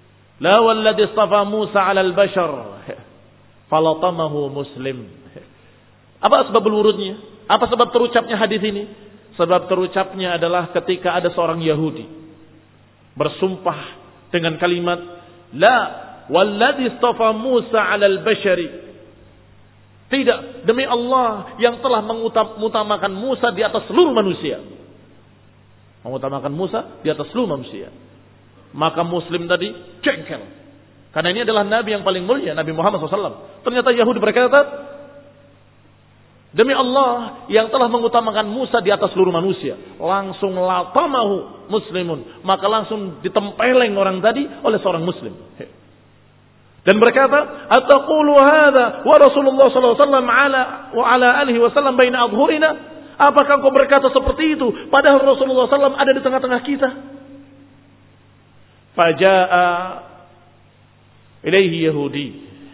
La walladhi istafa Musa 'alal bashar falatamahu Muslim. Apa sebab wurudnya? Apa sebab terucapnya hadis ini? Sebab terucapnya adalah ketika ada seorang Yahudi bersumpah dengan kalimat la walladhi istafa Musa 'alal bashari. Tidak, demi Allah yang telah mengutamakan Musa di atas seluruh manusia. Mengutamakan Musa di atas seluruh manusia. Maka Muslim tadi jengkel. Karena ini adalah Nabi yang paling mulia, Nabi Muhammad shallallahu alaihi wasallam. Ternyata Yahudi berkata, demi Allah yang telah mengutamakan Musa di atas seluruh manusia. Langsung latamahu muslimun. Maka langsung ditempeleng orang tadi oleh seorang muslim. Dan berkata, ataqulu hadza wa Rasulullah sallallahu alaihi wasallam ala wa ala alihi wasallam baina adhurina? Apakah kau berkata seperti itu padahal Rasulullah sallallahu alaihi wasallam ada di tengah-tengah kita? Faja'a ilaihi Yahudi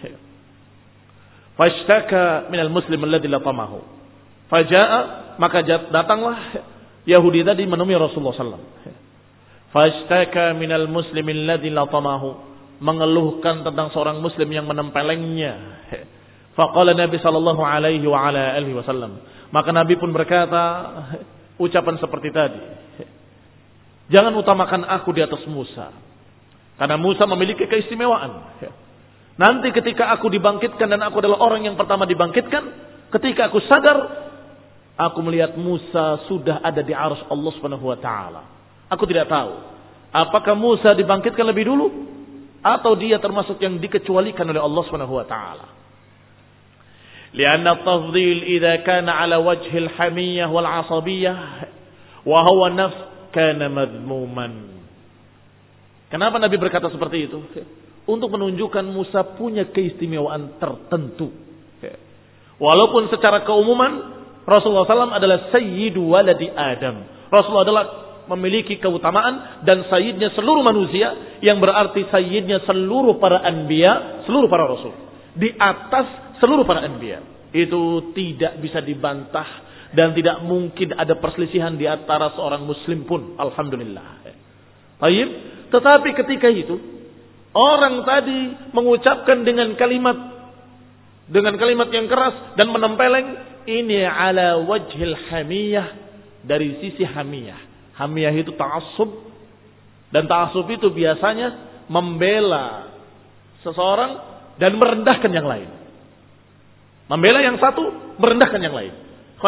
fashtaka minal muslim alladhi latamahu. Faja'a, maka datanglah Yahudi tadi menemui Rasulullah sallallahu alaihi wasallam. Fashtaka minal muslim alladhi latamahu, mengeluhkan tentang seorang muslim yang menempelengnya. Faqala Nabi sallallahu alaihi wa ala alihi wasallam, maka Nabi pun berkata ucapan seperti tadi. Jangan utamakan aku di atas Musa. Karena Musa memiliki keistimewaan. Nanti ketika aku dibangkitkan dan aku adalah orang yang pertama dibangkitkan, ketika aku sadar, aku melihat Musa sudah ada di arsy Allah Subhanahu wa taala. Aku tidak tahu apakah Musa dibangkitkan lebih dulu atau dia termasuk yang dikecualikan oleh Allah Subhanahu wa taala. Lianna at-tafdhil idza kana ala wajhi al-hamiyyah wal 'asabiyyah wa huwa nafs kana madmuman. Kenapa Nabi berkata seperti itu? Untuk menunjukkan Musa punya keistimewaan tertentu. Walaupun secara keumuman Rasulullah sallallahu alaihi wasallam adalah sayyidu waladi Adam. Rasulullah adalah memiliki keutamaan dan sayyidnya seluruh manusia, yang berarti sayyidnya seluruh para anbiya, seluruh para rasul. Di atas seluruh para anbiya. Itu tidak bisa dibantah dan tidak mungkin ada perselisihan di antara seorang muslim pun. Alhamdulillah. Baik. Tetapi ketika itu orang tadi mengucapkan dengan kalimat dengan kalimat yang keras dan menempeleng, ini ala wajhil hamiyah, dari sisi hamiyah. Hamiyah itu ta'assub, dan ta'assub itu biasanya membela seseorang dan merendahkan yang lain. Membela yang satu, merendahkan yang lain.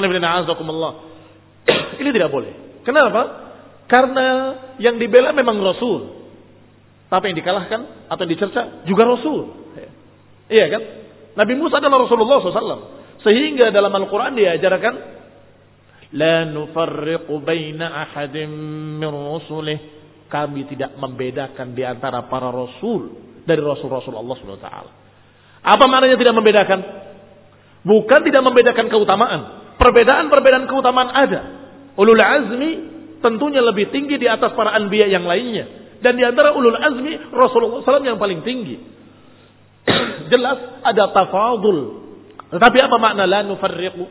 Ini tidak boleh. Kenapa? Karena yang dibela memang Rasul. Tapi yang dikalahkan atau yang dicerca juga Rasul. Iya kan? Nabi Musa adalah Rasulullah shallallahu alaihi wasallam. Sehingga dalam Al-Quran diajarkan, La nufarriqu baina ahadim min rusulih. Kami tidak membedakan di antara para Rasul dari Rasul-Rasul Allah subhanahu wa taala. Apa maknanya tidak membedakan? Bukan tidak membedakan keutamaan. Perbedaan-perbedaan keutamaan ada. Ulul azmi tentunya lebih tinggi di atas para anbiya yang lainnya. Dan di antara ulul azmi Rasulullah sallallahu alaihi wasallam yang paling tinggi. Jelas ada tafadul. Tetapi apa makna la nufarriqu?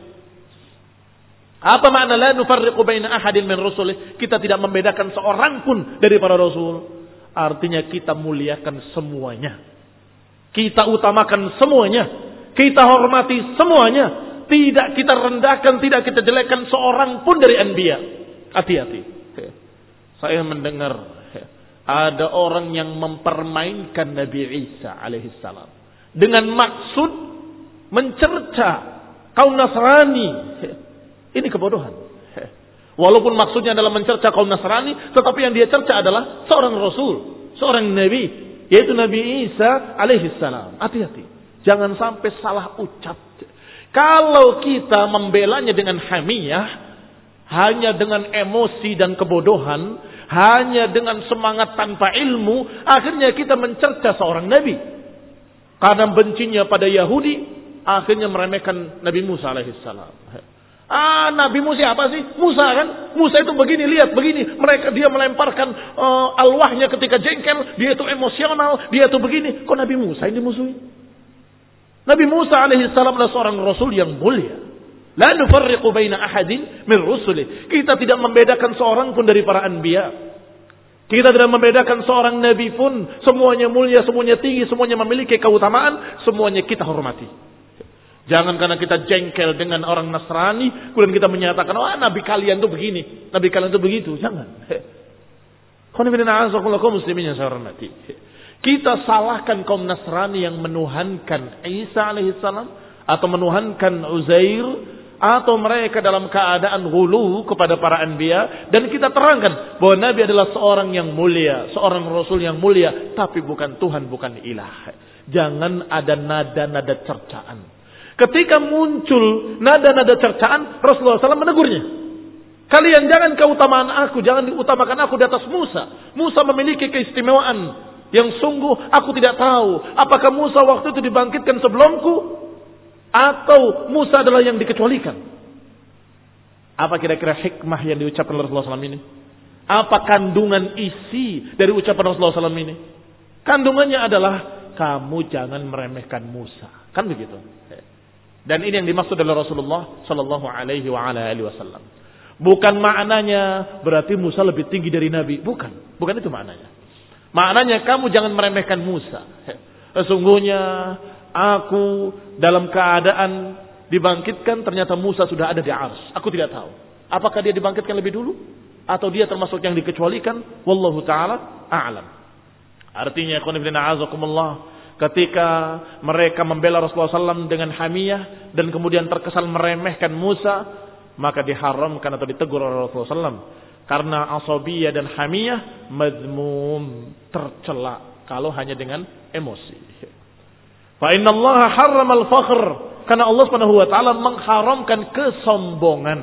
Apa makna la nufarriqu baina ahadin min rusulih? Kita tidak membedakan seorang pun dari para rasul. Artinya kita muliakan semuanya. Kita utamakan semuanya. Kita hormati semuanya. Tidak kita rendahkan, tidak kita jelekkan seorang pun dari anbiya. Hati-hati. Saya mendengar ada orang yang mempermainkan Nabi Isa alaihissalam dengan maksud mencerca kaum Nasrani. Ini kebodohan. Walaupun maksudnya adalah mencerca kaum Nasrani, tetapi yang dia cerca adalah seorang Rasul, seorang Nabi, yaitu Nabi Isa alaihissalam. Hati-hati, jangan sampai salah ucap. Kalau kita membelanya dengan hamiyah, hanya dengan emosi dan kebodohan, hanya dengan semangat tanpa ilmu, akhirnya kita mencerca seorang nabi. Karena bencinya pada Yahudi, akhirnya meremehkan Nabi Musa alaihissalam. Ah, Nabi Musa apa sih? Musa kan? Musa itu begini, lihat begini. Mereka dia melemparkan uh, alwahnya ketika jengkel, dia itu emosional, dia itu begini. Kok Nabi Musa ini dimusuhi? Nabi Musa alaihissalam adalah seorang rasul yang mulia. La nufarriqu baina ahadin min rusuli. Kita tidak membedakan seorang pun dari para anbiya. Kita tidak membedakan seorang nabi pun, semuanya mulia, semuanya tinggi, semuanya memiliki keutamaan, semuanya kita hormati. Jangan karena kita jengkel dengan orang Nasrani, kemudian kita menyatakan, oh nabi kalian tuh begini, nabi kalian tuh begitu. Jangan. Muslimin yang saya hormati. Kita salahkan kaum Nasrani yang menuhankan Isa alaihissalam, atau menuhankan Uzair, atau mereka dalam keadaan ghulu kepada para anbiya, dan kita terangkan bahwa Nabi adalah seorang yang mulia, seorang Rasul yang mulia, tapi bukan Tuhan, bukan ilah. Jangan ada nada-nada cercaan. Ketika muncul nada-nada cercaan, Rasulullah shallallahu alaihi wasallam menegurnya. Kalian jangan keutamaan aku, jangan diutamakan aku di atas Musa. Musa memiliki keistimewaan yang sungguh aku tidak tahu. Apakah Musa waktu itu dibangkitkan sebelumku? Atau Musa adalah yang dikecualikan? Apa kira-kira hikmah yang diucapkan oleh Rasulullah shallallahu alaihi wasallam ini? Apa kandungan isi dari ucapan Rasulullah shallallahu alaihi wasallam ini? Kandungannya adalah kamu jangan meremehkan Musa. Kan begitu. Dan ini yang dimaksud oleh Rasulullah shallallahu alaihi wasallam. Bukan maknanya berarti Musa lebih tinggi dari Nabi. Bukan. Bukan itu maknanya. Maknanya kamu jangan meremehkan Musa. Sesungguhnya aku dalam keadaan dibangkitkan, ternyata Musa sudah ada di arsy. Aku tidak tahu. Apakah dia dibangkitkan lebih dulu? Atau dia termasuk yang dikecualikan? Wallahu ta'ala a'lam. Artinya, ketika mereka membela Rasulullah shallallahu alaihi wasallam dengan hamiyah, dan kemudian terkesan meremehkan Musa, maka diharamkan atau ditegur oleh Rasulullah shallallahu alaihi wasallam. Karena asabiyah dan hamiyah mazmum, tercela kalau hanya dengan emosi. Fa inna Allah harrama al-fakhr, karena Allah Subhanahu wa taala mengharamkan kesombongan.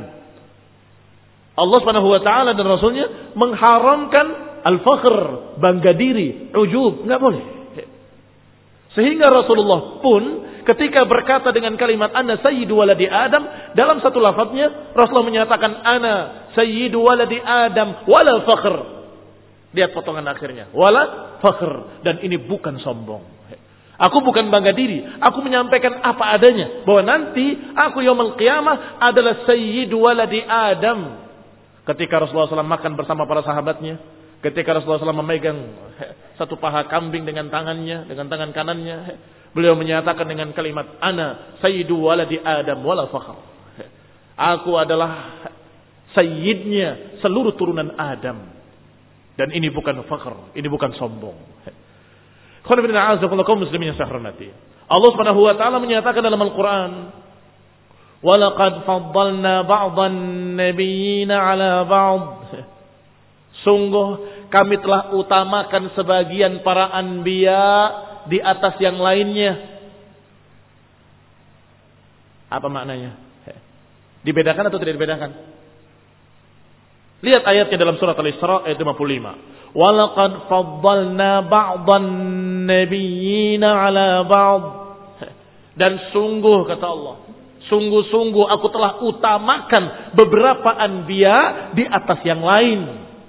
Allah Subhanahu wa taala dan Rasulnya mengharamkan al-fakhr, bangga diri, ujub, enggak boleh. Sehingga Rasulullah pun ketika berkata dengan kalimat ana sayyidu waladi Adam, dalam satu lafadznya Rasulullah menyatakan ana sayyidu waladi Adam wala fakhr. Lihat potongan akhirnya, wala fakhr, dan ini bukan sombong. Aku bukan bangga diri. Aku menyampaikan apa adanya. Bahwa nanti aku yaumul qiyamah adalah sayyidu waladi Adam. Ketika Rasulullah shallallahu alaihi wasallam makan bersama para sahabatnya. Ketika Rasulullah shallallahu alaihi wasallam memegang satu paha kambing dengan tangannya, dengan tangan kanannya. Beliau menyatakan dengan kalimat, ana sayyidu waladi Adam wala fakhr. Aku adalah sayyidnya seluruh turunan Adam. Dan ini bukan fakhr. Ini bukan sombong. Muslimin yang saya hormati. Allah Subhanahu wa taala menyatakan dalam Al-Qur'an, "Wa laqad faddalna ba'dhan nabiyyin 'ala ba'd." Sungguh kami telah utamakan sebagian para anbiya di atas yang lainnya. Apa maknanya? Dibedakan atau tidak dibedakan? Lihat ayatnya dalam surat Al-Isra ayat lima puluh lima. Walaqad faddalna ba'dhan nabiyyin 'ala ba'd. Dan sungguh kata Allah, sungguh-sungguh aku telah utamakan beberapa anbiya di atas yang lain.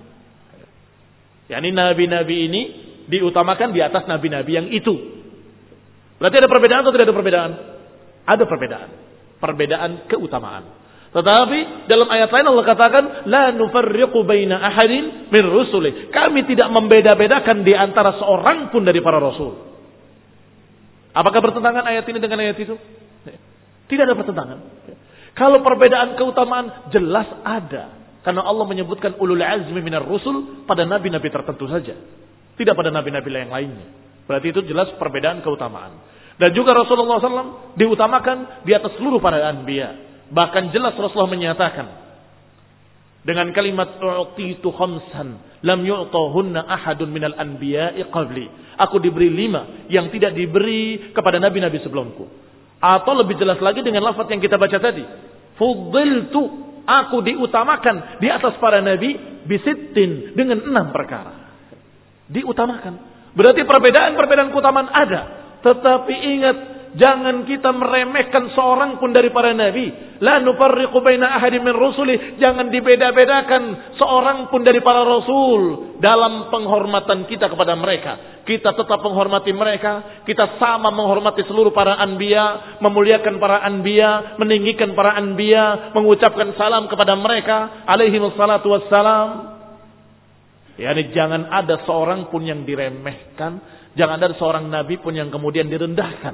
Yani nabi-nabi ini diutamakan di atas nabi-nabi yang itu. Berarti ada perbedaan atau tidak ada perbedaan? Ada perbedaan. Perbedaan keutamaan. Tetapi dalam ayat lain Allah katakan la nufarriqu baina ahadin min rusuli. Kami tidak membeda-bedakan di antara seorang pun dari para rasul. Apakah bertentangan ayat ini dengan ayat itu? Tidak ada pertentangan. Kalau perbedaan keutamaan jelas ada. Karena Allah menyebutkan ulul azmi minar rusul pada nabi-nabi tertentu saja. Tidak pada nabi-nabi yang lainnya. Berarti itu jelas perbedaan keutamaan. Dan juga Rasulullah shallallahu alaihi wasallam diutamakan di atas seluruh para anbiya. Bahkan jelas Rasulullah menyatakan dengan kalimat u'titu khamsan lam yu'tahunna ahadun minal anbiya'i qabli. Aku diberi lima yang tidak diberi kepada nabi-nabi sebelumku. Atau lebih jelas lagi dengan lafaz yang kita baca tadi. Fuddiltu, aku diutamakan di atas para nabi bisittin, dengan enam perkara. Diutamakan. Berarti perbedaan-perbedaan keutamaan ada. Tetapi ingat, jangan kita meremehkan seorang pun dari para nabi. La nufarriqu baina ahadin min rusuli. Jangan dibeda-bedakan seorang pun dari para rasul dalam penghormatan kita kepada mereka. Kita tetap menghormati mereka. Kita sama menghormati seluruh para anbiya, memuliakan para anbiya, meninggikan para anbiya, mengucapkan salam kepada mereka alaihi wassalatu wassalam. Yani jangan ada seorang pun yang diremehkan, jangan ada seorang nabi pun yang kemudian direndahkan.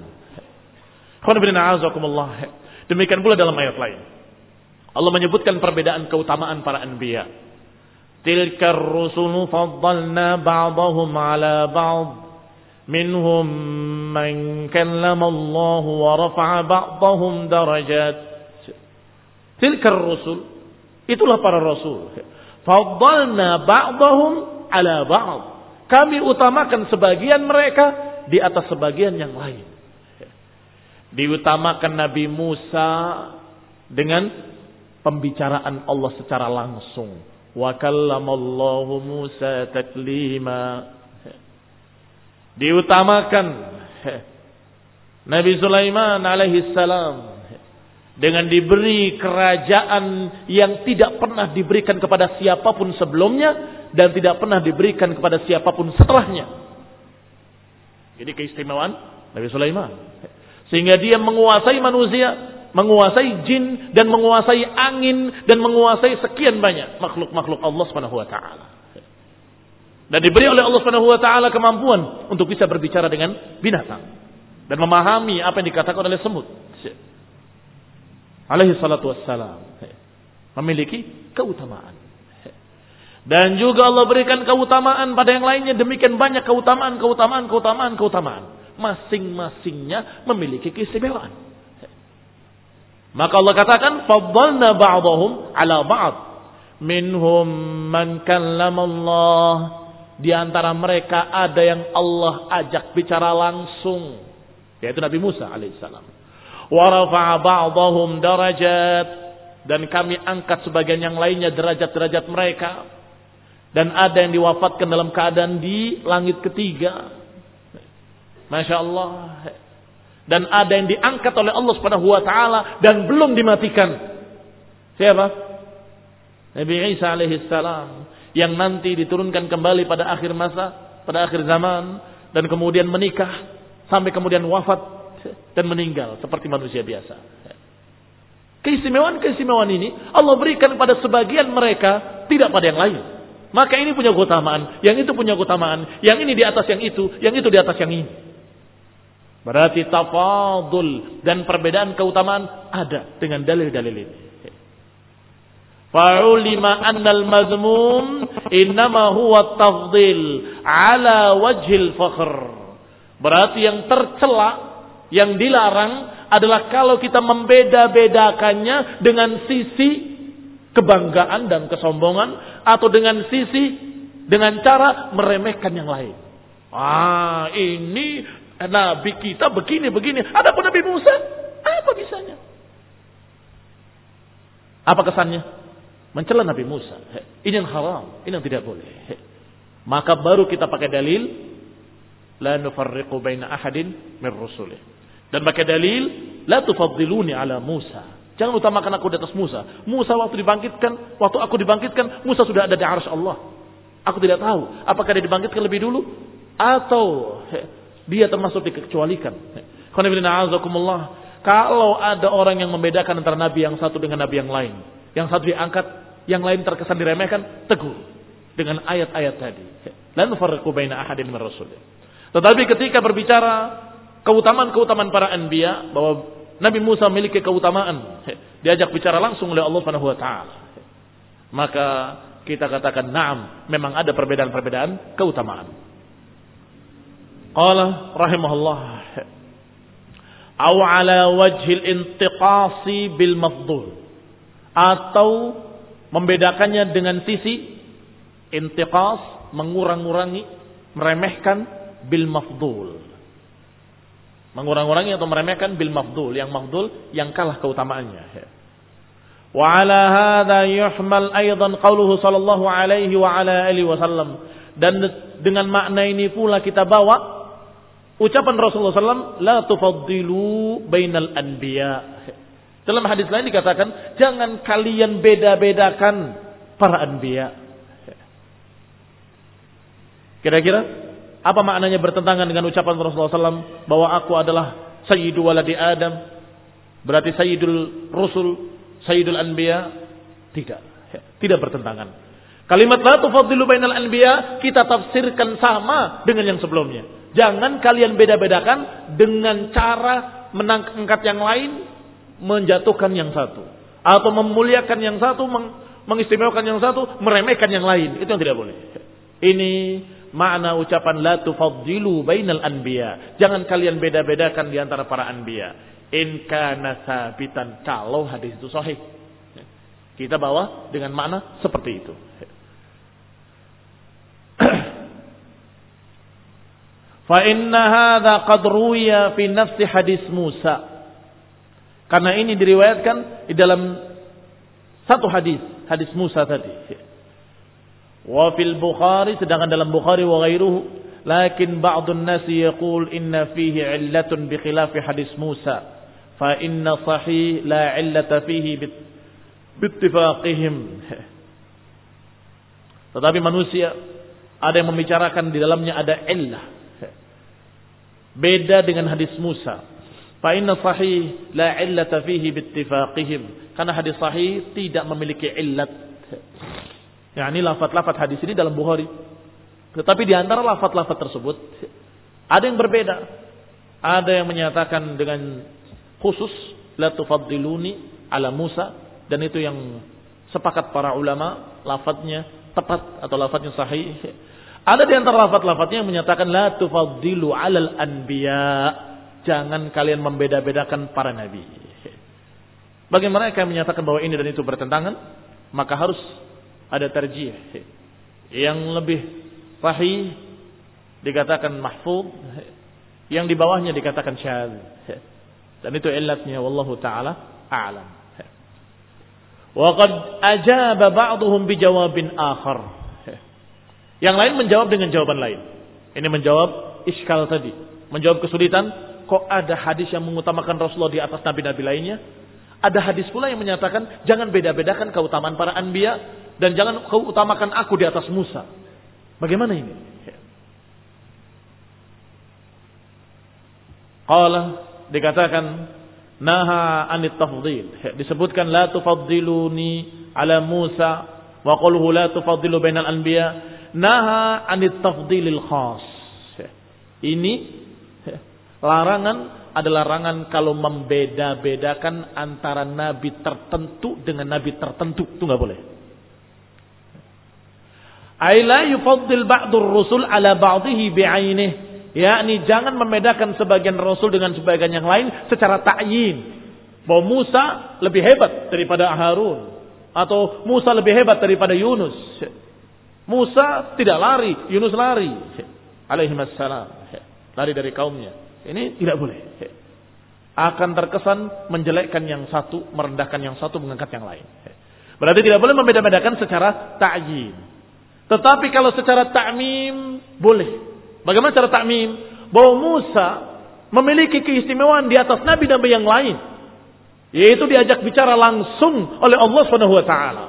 Demikian pula dalam ayat lain. Allah menyebutkan perbedaan keutamaan para anbiya. Tilkar rusulu faddalna ba'dahum ala ba'd. Minhum man kallama Allah wa rafa'a ba'dahum darajat. Tilkar rusul, itulah para rasul. Faddalna ba'dahum ala ba'd. Kami utamakan sebagian mereka di atas sebagian yang lain. Diutamakan Nabi Musa dengan pembicaraan Allah secara langsung. Wa kallamallahu Musa taklima. Diutamakan Nabi Sulaiman alaihi salam dengan diberi kerajaan yang tidak pernah diberikan kepada siapapun sebelumnya dan tidak pernah diberikan kepada siapapun setelahnya. Jadi keistimewaan Nabi Sulaiman. Sehingga dia menguasai manusia, menguasai jin, dan menguasai angin, dan menguasai sekian banyak makhluk-makhluk Allah subhanahu wa taala. Dan diberi oleh Allah subhanahu wa taala kemampuan untuk bisa berbicara dengan binatang. Dan memahami apa yang dikatakan oleh semut. Alaihi salatu wassalam. Memiliki keutamaan. Dan juga Allah berikan keutamaan pada yang lainnya. Demikian banyak keutamaan, keutamaan, keutamaan, keutamaan. Masing-masingnya memiliki keistimewaan. Maka Allah katakan faddalna ba'dahum ala ba'd. Minhum man kallama Allah. Di antara mereka ada yang Allah ajak bicara langsung, yaitu Nabi Musa alaihissalam. Wa rafa'a ba'dahum darajat, dan kami angkat sebagian yang lainnya derajat-derajat mereka. Dan ada yang diwafatkan dalam keadaan di langit ketiga. Masya Allah. Dan ada yang diangkat oleh Allah Subhanahu wa taala dan belum dimatikan. Siapa? Nabi Isa alaihi salam, yang nanti diturunkan kembali pada akhir masa, pada akhir zaman, dan kemudian menikah sampai kemudian wafat dan meninggal seperti manusia biasa. Keistimewaan-keistimewaan ini Allah berikan pada sebagian mereka, tidak pada yang lain. Maka ini punya keutamaan, yang itu punya keutamaan, yang ini di atas yang itu, yang itu di atas yang ini. Berarti tafadul dan perbedaan keutamaan ada dengan dalil-dalil ini. Fa'ulima annal mazmum innama huwa tafdil ala wajhil fakhr. Berarti yang tercela, yang dilarang adalah kalau kita membeda-bedakannya dengan sisi kebanggaan dan kesombongan, atau dengan sisi, dengan cara meremehkan yang lain. Ah, ini Nabi kita begini-begini. Adapun Nabi Musa, apa bisanya? Apa kesannya? Mencela Nabi Musa. Ini yang haram, ini yang tidak boleh. Maka baru kita pakai dalil, la nufarriqu baina ahadin min rusulih. Dan pakai dalil, la tufaddiluni ala Musa. Jangan utamakan aku di atas Musa. Musa waktu dibangkitkan, waktu aku dibangkitkan, Musa sudah ada di arsy Allah. Aku tidak tahu apakah dia dibangkitkan lebih dulu atau dia termasuk dikecualikan. Kalau ada orang yang membedakan antara nabi yang satu dengan nabi yang lain, yang satu diangkat, yang lain terkesan diremehkan, tegur dengan ayat-ayat tadi. La nufarriqu baina ahadin min rasulih. Tetapi ketika berbicara keutamaan-keutamaan para anbiya, bahwa Nabi Musa memiliki keutamaan, diajak bicara langsung oleh Allah Subhanahu wa taala, maka kita katakan na'am, memang ada perbedaan-perbedaan keutamaan. Qala rahimahullah, aw ala wajhil intiqasi bil mafdul, atau membedakannya dengan sisi intiqas, mengurang-urangi, meremehkan, bil mafdul, mengurang-urangi atau meremehkan bil mafdul, yang mafdul yang kalah keutamaannya. Wa ala hadza yuhmal aidan qauluhu sallallahu alaihi wa ala alihi wasallam, dan dengan makna ini pula kita bawa ucapan Rasulullah sallallahu alaihi wasallam, la tufaddilu bainal anbiya. Dalam hadis lain dikatakan, jangan kalian beda-bedakan para anbiya. Kira-kira apa maknanya bertentangan dengan ucapan Rasulullah sallallahu alaihi wasallam bahwa aku adalah sayyidu waladi Adam? Berarti sayyidul rusul, sayyidul anbiya? Tidak. Tidak bertentangan. Kalimat la tufaddilu bainal anbiya kita tafsirkan sama dengan yang sebelumnya. Jangan kalian beda-bedakan dengan cara mengangkat yang lain, menjatuhkan yang satu. Atau memuliakan yang satu, mengistimewakan yang satu, meremehkan yang lain. Itu yang tidak boleh. Ini makna ucapan la tufaddilu bainal anbiya. Jangan kalian beda-bedakan di antara para anbiya. In kana sabitan, kalau hadis itu sahih. Kita bawa dengan makna seperti itu. Fa inna hadza qad ruwiya fi nafsi hadis Musa. Karena ini diriwayatkan di dalam satu hadis, hadis Musa tadi. Wa fil Bukhari, sedangkan dalam Bukhari wa ghairuhu, lakin ba'dun nasi yaqul inna fihi 'illatun bi khilafi hadis Musa. Fa inna sahih la 'illata fihi bittifaqihim. Tetapi manusia ada yang membicarakan di dalamnya ada illah. Beda dengan hadis Musa. Fa inna sahih la illata fihi bittifaqihim. Karena hadis sahih tidak memiliki illat. Ya, ini lafaz-lafaz hadis ini dalam Bukhari. Tetapi di antara lafaz-lafaz tersebut ada yang berbeda. Ada yang menyatakan dengan khusus la tufaddiluni ala Musa, dan itu yang sepakat para ulama lafaznya tepat atau lafaznya sahih. Ada di antara lafaz-lafaznya yang menyatakan la tufaddilu 'alal anbiya. Jangan kalian membeda-bedakan para nabi. Bagi mereka yang menyatakan bahwa ini dan itu bertentangan, maka harus ada tarjih. Yang lebih sahih dikatakan mahfuz, yang di bawahnya dikatakan syadz. Dan itu illatnya wallahu taala a'lam. Wa qad ajaba ba'dhum bijawabin akhar. Yang lain menjawab dengan jawaban lain. Ini menjawab iskal tadi, menjawab kesulitan. Kok ada hadis yang mengutamakan Rasulullah di atas nabi-nabi lainnya? Ada hadis pula yang menyatakan jangan beda-bedakan keutamaan para anbiya dan jangan kau utamakan aku di atas Musa. Bagaimana ini? Qala, dikatakan naha anit tafdhil. Disebutkan la tufaddiluni ala Musa wa qulhu la tufaddilu bainal anbiya. Naha anit tafdilil khas. Ini larangan adalah larangan kalau membeda-bedakan antara nabi tertentu dengan nabi tertentu. Itu enggak boleh. Ay la yufaddil ba'dur rusul ala ba'dihi bi'ainih. Yakni jangan membedakan sebagian rasul dengan sebagian yang lain secara ta'yin. Bahwa Musa lebih hebat daripada Harun, atau Musa lebih hebat daripada Yunus. Musa tidak lari, Yunus lari. Alaihi wassalam. Lari dari kaumnya. Ini tidak boleh. Akan terkesan menjelekkan yang satu, merendahkan yang satu, mengangkat yang lain. Berarti tidak boleh membeda-bedakan secara ta'yin. Tetapi kalau secara ta'mim boleh. Bagaimana cara ta'mim? Bahwa Musa memiliki keistimewaan di atas nabi-nabi yang lain, yaitu diajak bicara langsung oleh Allah Subhanahu wa taala.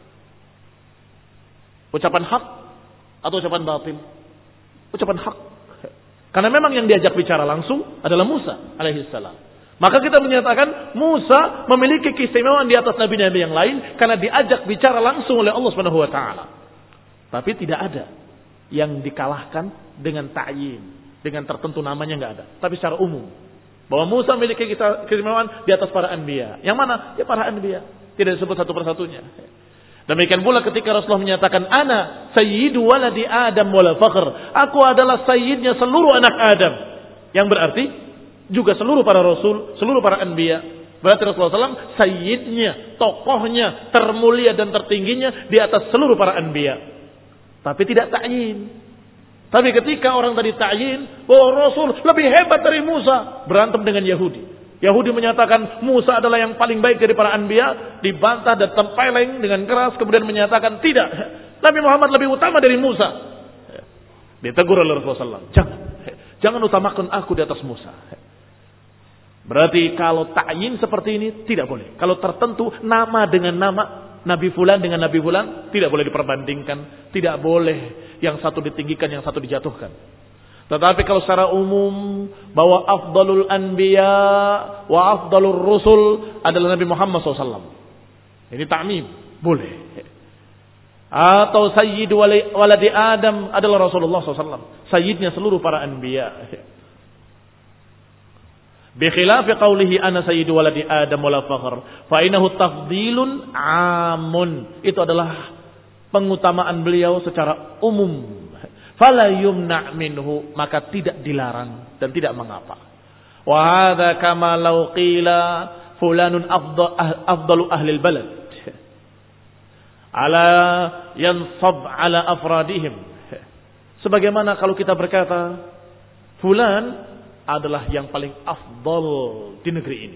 Ucapan hak atau ucapan batil? Ucapan hak. Karena memang yang diajak bicara langsung adalah Musa alaihissalam. Maka kita menyatakan Musa memiliki keistimewaan di atas nabi-nabi yang lain karena diajak bicara langsung oleh Allah Subhanahu wa taala. Tapi tidak ada yang dikalahkan dengan ta'yin, dengan tertentu namanya enggak ada. Tapi secara umum bahwa Musa memiliki keistimewaan di atas para anbiya. Yang mana? Ya para anbiya. Tidak disebut satu persatunya. Demikian pula ketika Rasulullah menyatakan ana sayyidu waladi Adam wala fakhr. Aku adalah sayyidnya seluruh anak Adam. Yang berarti juga seluruh para rasul, seluruh para anbiya. Berarti Rasulullah shallallahu alaihi wasallam sayyidnya, tokohnya, termulia dan tertingginya di atas seluruh para anbiya. Tapi tidak ta'yin. Tapi ketika orang tadi ta'yin bahwa Rasul lebih hebat dari Musa, berantem dengan Yahudi. Yahudi menyatakan Musa adalah yang paling baik dari para anbiya, dibantah dan tempeleng dengan keras, kemudian menyatakan tidak, Nabi Muhammad lebih utama dari Musa. Ditegur oleh Rasulullah shallallahu alaihi wasallam, jangan, jangan utamakan aku di atas Musa. Berarti kalau ta'yin seperti ini tidak boleh. Kalau tertentu nama dengan nama, Nabi fulan dengan Nabi fulan, tidak boleh diperbandingkan, tidak boleh yang satu ditinggikan, yang satu dijatuhkan. Tetapi kalau secara umum bahwa afdalul anbiya wa afdalur rusul adalah Nabi Muhammad shallallahu alaihi wasallam, ini ta'mim, boleh. Atau sayyidu waladi Adam adalah Rasulullah shallallahu alaihi wasallam, sayyidnya seluruh para anbiya. Bi khilafi qawlihi ana sayyidu waladi Adam wala fakhr, fa innahu tafdilun amun. Itu adalah pengutamaan beliau secara umum. Fala yumna' minhu, maka tidak dilarang dan tidak mengapa. Wa hadza kama law qila fulanun afdalu ahli al-balad ala yansab ala afradihim. Sebagaimana kalau kita berkata fulan adalah yang paling afdal di negeri ini.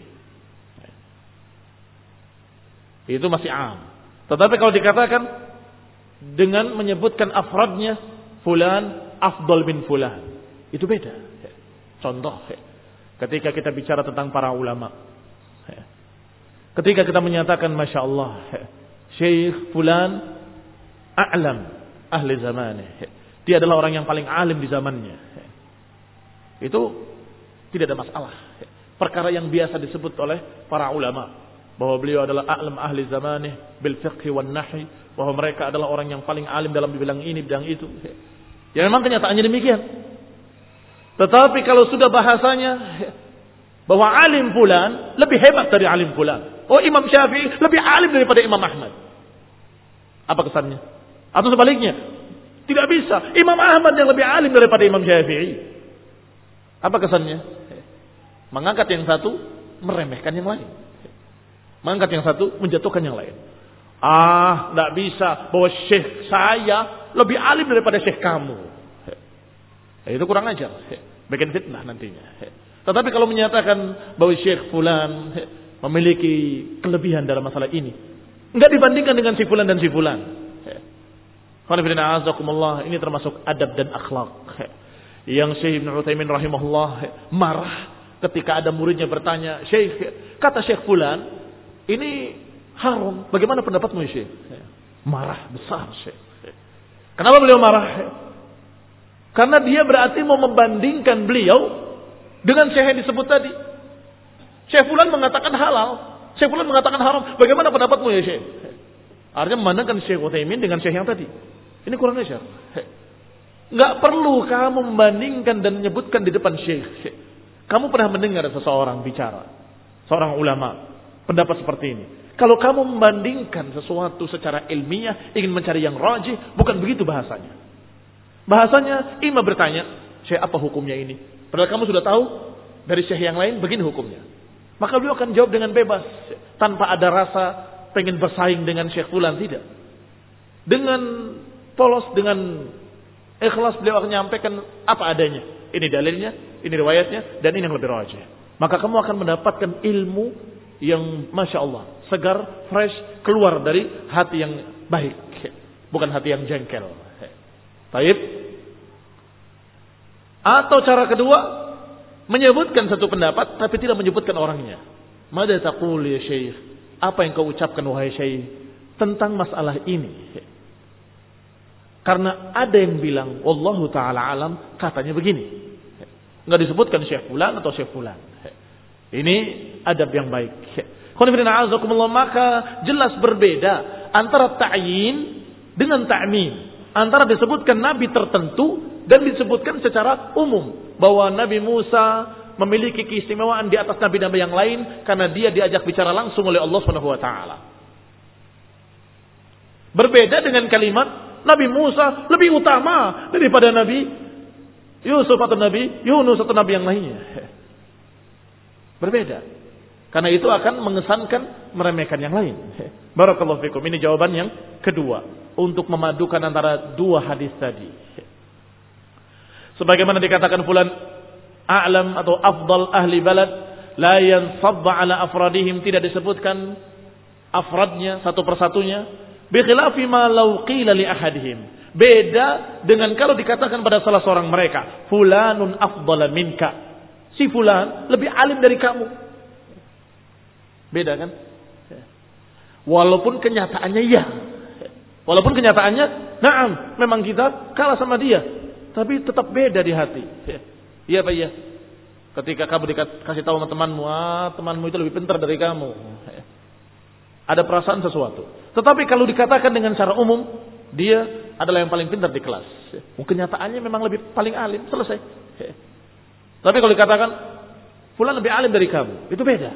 Itu masih am. Tetapi kalau dikatakan dengan menyebutkan afradnya, fulan afdal bin fulan, itu beda. Contoh, ketika kita bicara tentang para ulama, ketika kita menyatakan Masya Allah, Syekh fulan a'lam ahli zamanih, dia adalah orang yang paling alim di zamannya, itu tidak ada masalah. Perkara yang biasa disebut oleh para ulama, bahwa beliau adalah a'lam ahli zamanih bil fiqh wan nahi, bahwa mereka adalah orang yang paling alim dalam bidang ini, bidang itu. Ya memang kenyataannya demikian. Tetapi kalau sudah bahasanya bahwa alim fulan lebih hebat dari alim fulan, oh Imam Syafi'i lebih alim daripada Imam Ahmad, apa kesannya? Atau sebaliknya, tidak bisa, Imam Ahmad yang lebih alim daripada Imam Syafi'i, apa kesannya? Mengangkat yang satu, meremehkan yang lain. Mengangkat yang satu, menjatuhkan yang lain. Ah, tidak bisa bahwa syekh saya lebih alim daripada syekh kamu. Itu kurang ajar, bikin fitnah nantinya. Tetapi kalau menyatakan bahwa syekh fulan memiliki kelebihan dalam masalah ini, enggak dibandingkan dengan si fulan dan si fulan. Ini termasuk adab dan akhlak. Yang Syekh Ibn Utsaimin rahimahullah marah ketika ada muridnya bertanya, Syekh, kata Syekh fulan ini haram, bagaimana pendapatmu Syekh? Marah besar Syekh. Kenapa beliau marah? Karena dia berarti mau membandingkan beliau dengan Syekh yang disebut tadi. Syekh fulan mengatakan halal, Syekh fulan mengatakan haram, bagaimana pendapatmu ya Syekh? Artinya memandangkan Syekh Utsaimin dengan Syekh yang tadi. Ini kurang ajar. Enggak perlu kamu membandingkan dan menyebutkan di depan Syekh. Kamu pernah mendengar seseorang bicara, seorang ulama, pendapat seperti ini. Kalau kamu membandingkan sesuatu secara ilmiah, ingin mencari yang rajih, bukan begitu bahasanya. Bahasanya, imam bertanya, Syekh apa hukumnya ini? Padahal kamu sudah tahu dari Syekh yang lain, begini hukumnya. Maka beliau akan jawab dengan bebas, tanpa ada rasa pengen bersaing dengan Syekh fulan, tidak. Dengan polos, dengan ikhlas beliau akan menyampaikan apa adanya. Ini dalilnya, ini riwayatnya, dan ini yang lebih rajih. Maka kamu akan mendapatkan ilmu yang Masya Allah, segar, fresh, keluar dari hati yang baik, bukan hati yang jengkel. Taib. Atau cara kedua, menyebutkan satu pendapat tapi tidak menyebutkan orangnya. Mada taqul ya Syekh? Apa yang kau ucapkan wahai Syekh tentang masalah ini? Karena ada yang bilang wallahu taala alam, katanya begini. Enggak disebutkan Syekh fulan atau Syekh fulan. Ini adab yang baik. Maka jelas berbeda antara ta'yin dengan ta'mim. Antara disebutkan nabi tertentu dan disebutkan secara umum bahwa Nabi Musa memiliki keistimewaan di atas nabi-nabi yang lain karena dia diajak bicara langsung oleh Allah Subhanahu wa taala. Berbeda dengan kalimat Nabi Musa lebih utama daripada Nabi Yusuf atau Nabi Yunus atau nabi yang lainnya. Berbeda. Karena itu akan mengesankan meremehkan yang lain. Barakallahu fikum. Ini jawaban yang kedua untuk memadukan antara dua hadis tadi. Sebagaimana dikatakan fulan a'lam atau afdal ahli balad la yansabba ala afradihim, tidak disebutkan afradnya satu persatunya. Bi khilafi ma law qila li ahadihim. Beda dengan kalau dikatakan pada salah seorang mereka, fulanun afdala minka. Si fulan lebih alim dari kamu. Beda kan? Walaupun kenyataannya iya. Walaupun kenyataannya, na'am, memang kita kalah sama dia. Tapi tetap beda di hati. Iya Pak, iya. Ketika kamu dikasih tahu sama temanmu, ah, temanmu itu lebih pintar dari kamu. Ada perasaan sesuatu. Tetapi kalau dikatakan dengan cara umum, dia adalah yang paling pintar di kelas. Mungkin nyataannya memang lebih paling alim, selesai. Tapi kalau dikatakan fulan lebih alim dari kamu, itu beda.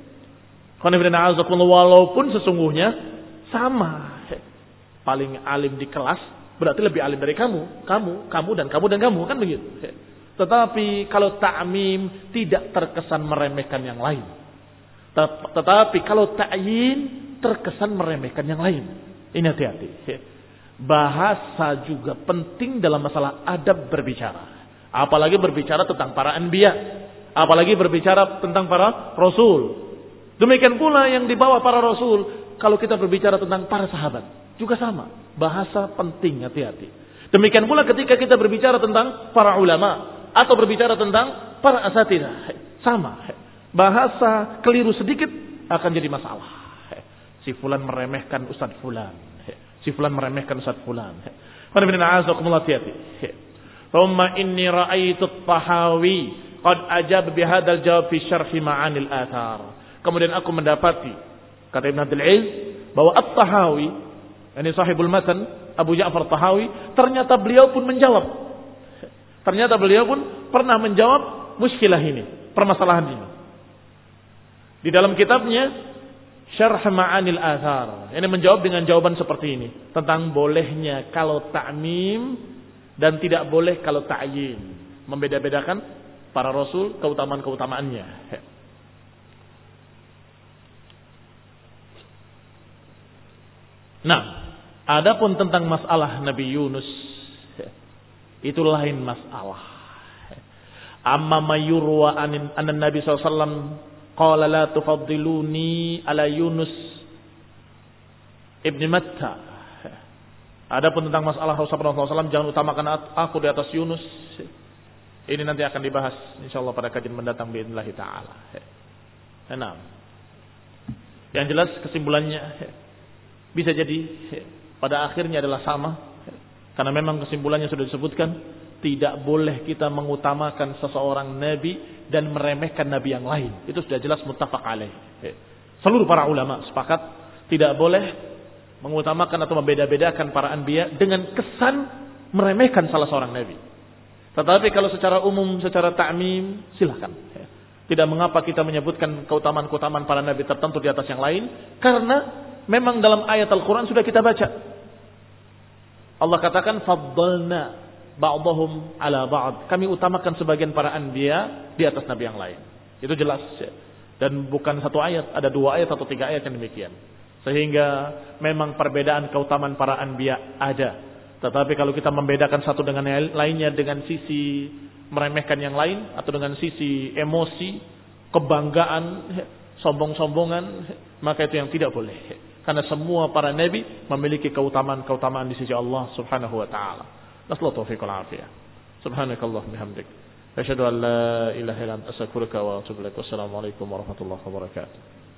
Walaupun sesungguhnya sama. Paling alim di kelas berarti lebih alim dari kamu, kamu, kamu dan kamu dan kamu, kan begitu. Tetapi kalau ta'mim tidak terkesan meremehkan yang lain. Tetapi kalau ta'yin terkesan meremehkan yang lain. Ini hati-hati. Bahasa juga penting dalam masalah adab berbicara. Apalagi berbicara tentang para anbiya. Apalagi berbicara tentang para rasul. Demikian pula yang dibawa para rasul. Kalau kita berbicara tentang para sahabat. Juga sama. Bahasa penting, hati-hati. Demikian pula ketika kita berbicara tentang para ulama. Atau berbicara tentang para asatidah. Sama. Bahasa keliru sedikit akan jadi masalah. Si fulan meremehkan Ustaz fulan. Si fulan meremehkan Ustaz fulan. Thumma inni ra'aitu at-Tahawi qad ajab bihadzal jawab fi syarh ma'anil athar. Kemudian aku mendapati kata Ibn Abdul Aziz bahwa at-Tahawi, ini sahibul matan Abu Ja'far Tahawi, ternyata beliau pun menjawab. Ternyata beliau pun pernah menjawab muskilah ini, permasalahan ini. Di dalam kitabnya Syarh Ma'anil Athar, ini menjawab dengan jawaban seperti ini tentang bolehnya kalau ta'mim dan tidak boleh kalau ta'yin, membeda-bedakan para rasul, keutamaan-keutamaannya. Nah, adapun tentang masalah Nabi Yunus, itu lain masalah. Amma mayurwa anin anan Nabi sallallahu alaihi wasallam qala la tufaddiluni ala Yunus ibn Matta. Adapun tentang masalah Rasulullah sallallahu alaihi wasallam, jangan utamakan aku di atas Yunus. Ini nanti akan dibahas insyaallah pada kajian mendatang biidznillah taala. Enam. Yang jelas kesimpulannya bisa jadi pada akhirnya adalah sama. Karena memang kesimpulannya sudah disebutkan, tidak boleh kita mengutamakan seseorang nabi dan meremehkan nabi yang lain. Itu sudah jelas muttafaq alaih. Seluruh para ulama sepakat tidak boleh mengutamakan atau membeda-bedakan para anbiya dengan kesan meremehkan salah seorang nabi. Tetapi kalau secara umum, secara ta'mim, silahkan. Tidak mengapa kita menyebutkan keutamaan-keutamaan para nabi tertentu di atas yang lain, karena memang dalam ayat Al-Quran sudah kita baca. Allah katakan faddalna ba'dahum ala ba'd. Kami utamakan sebagian para anbiya di atas nabi yang lain. Itu jelas. Dan bukan satu ayat, ada dua ayat atau tiga ayat yang demikian. Sehingga memang perbedaan keutamaan para anbiya ada. Tetapi kalau kita membedakan satu dengan yang lainnya dengan sisi meremehkan yang lain atau dengan sisi emosi, kebanggaan, sombong-sombongan, maka itu yang tidak boleh. Karena semua para nabi memiliki keutamaan-keutamaan di sisi Allah Subhanahu wa taala. Nasallahu taufiq wal afiyah. Subhanakallahumma bihamdik, asyhadu an la ilaha illa anta astaghfiruka wa atubu ilaik. Wassalamu alaikum warahmatullahi wabarakatuh.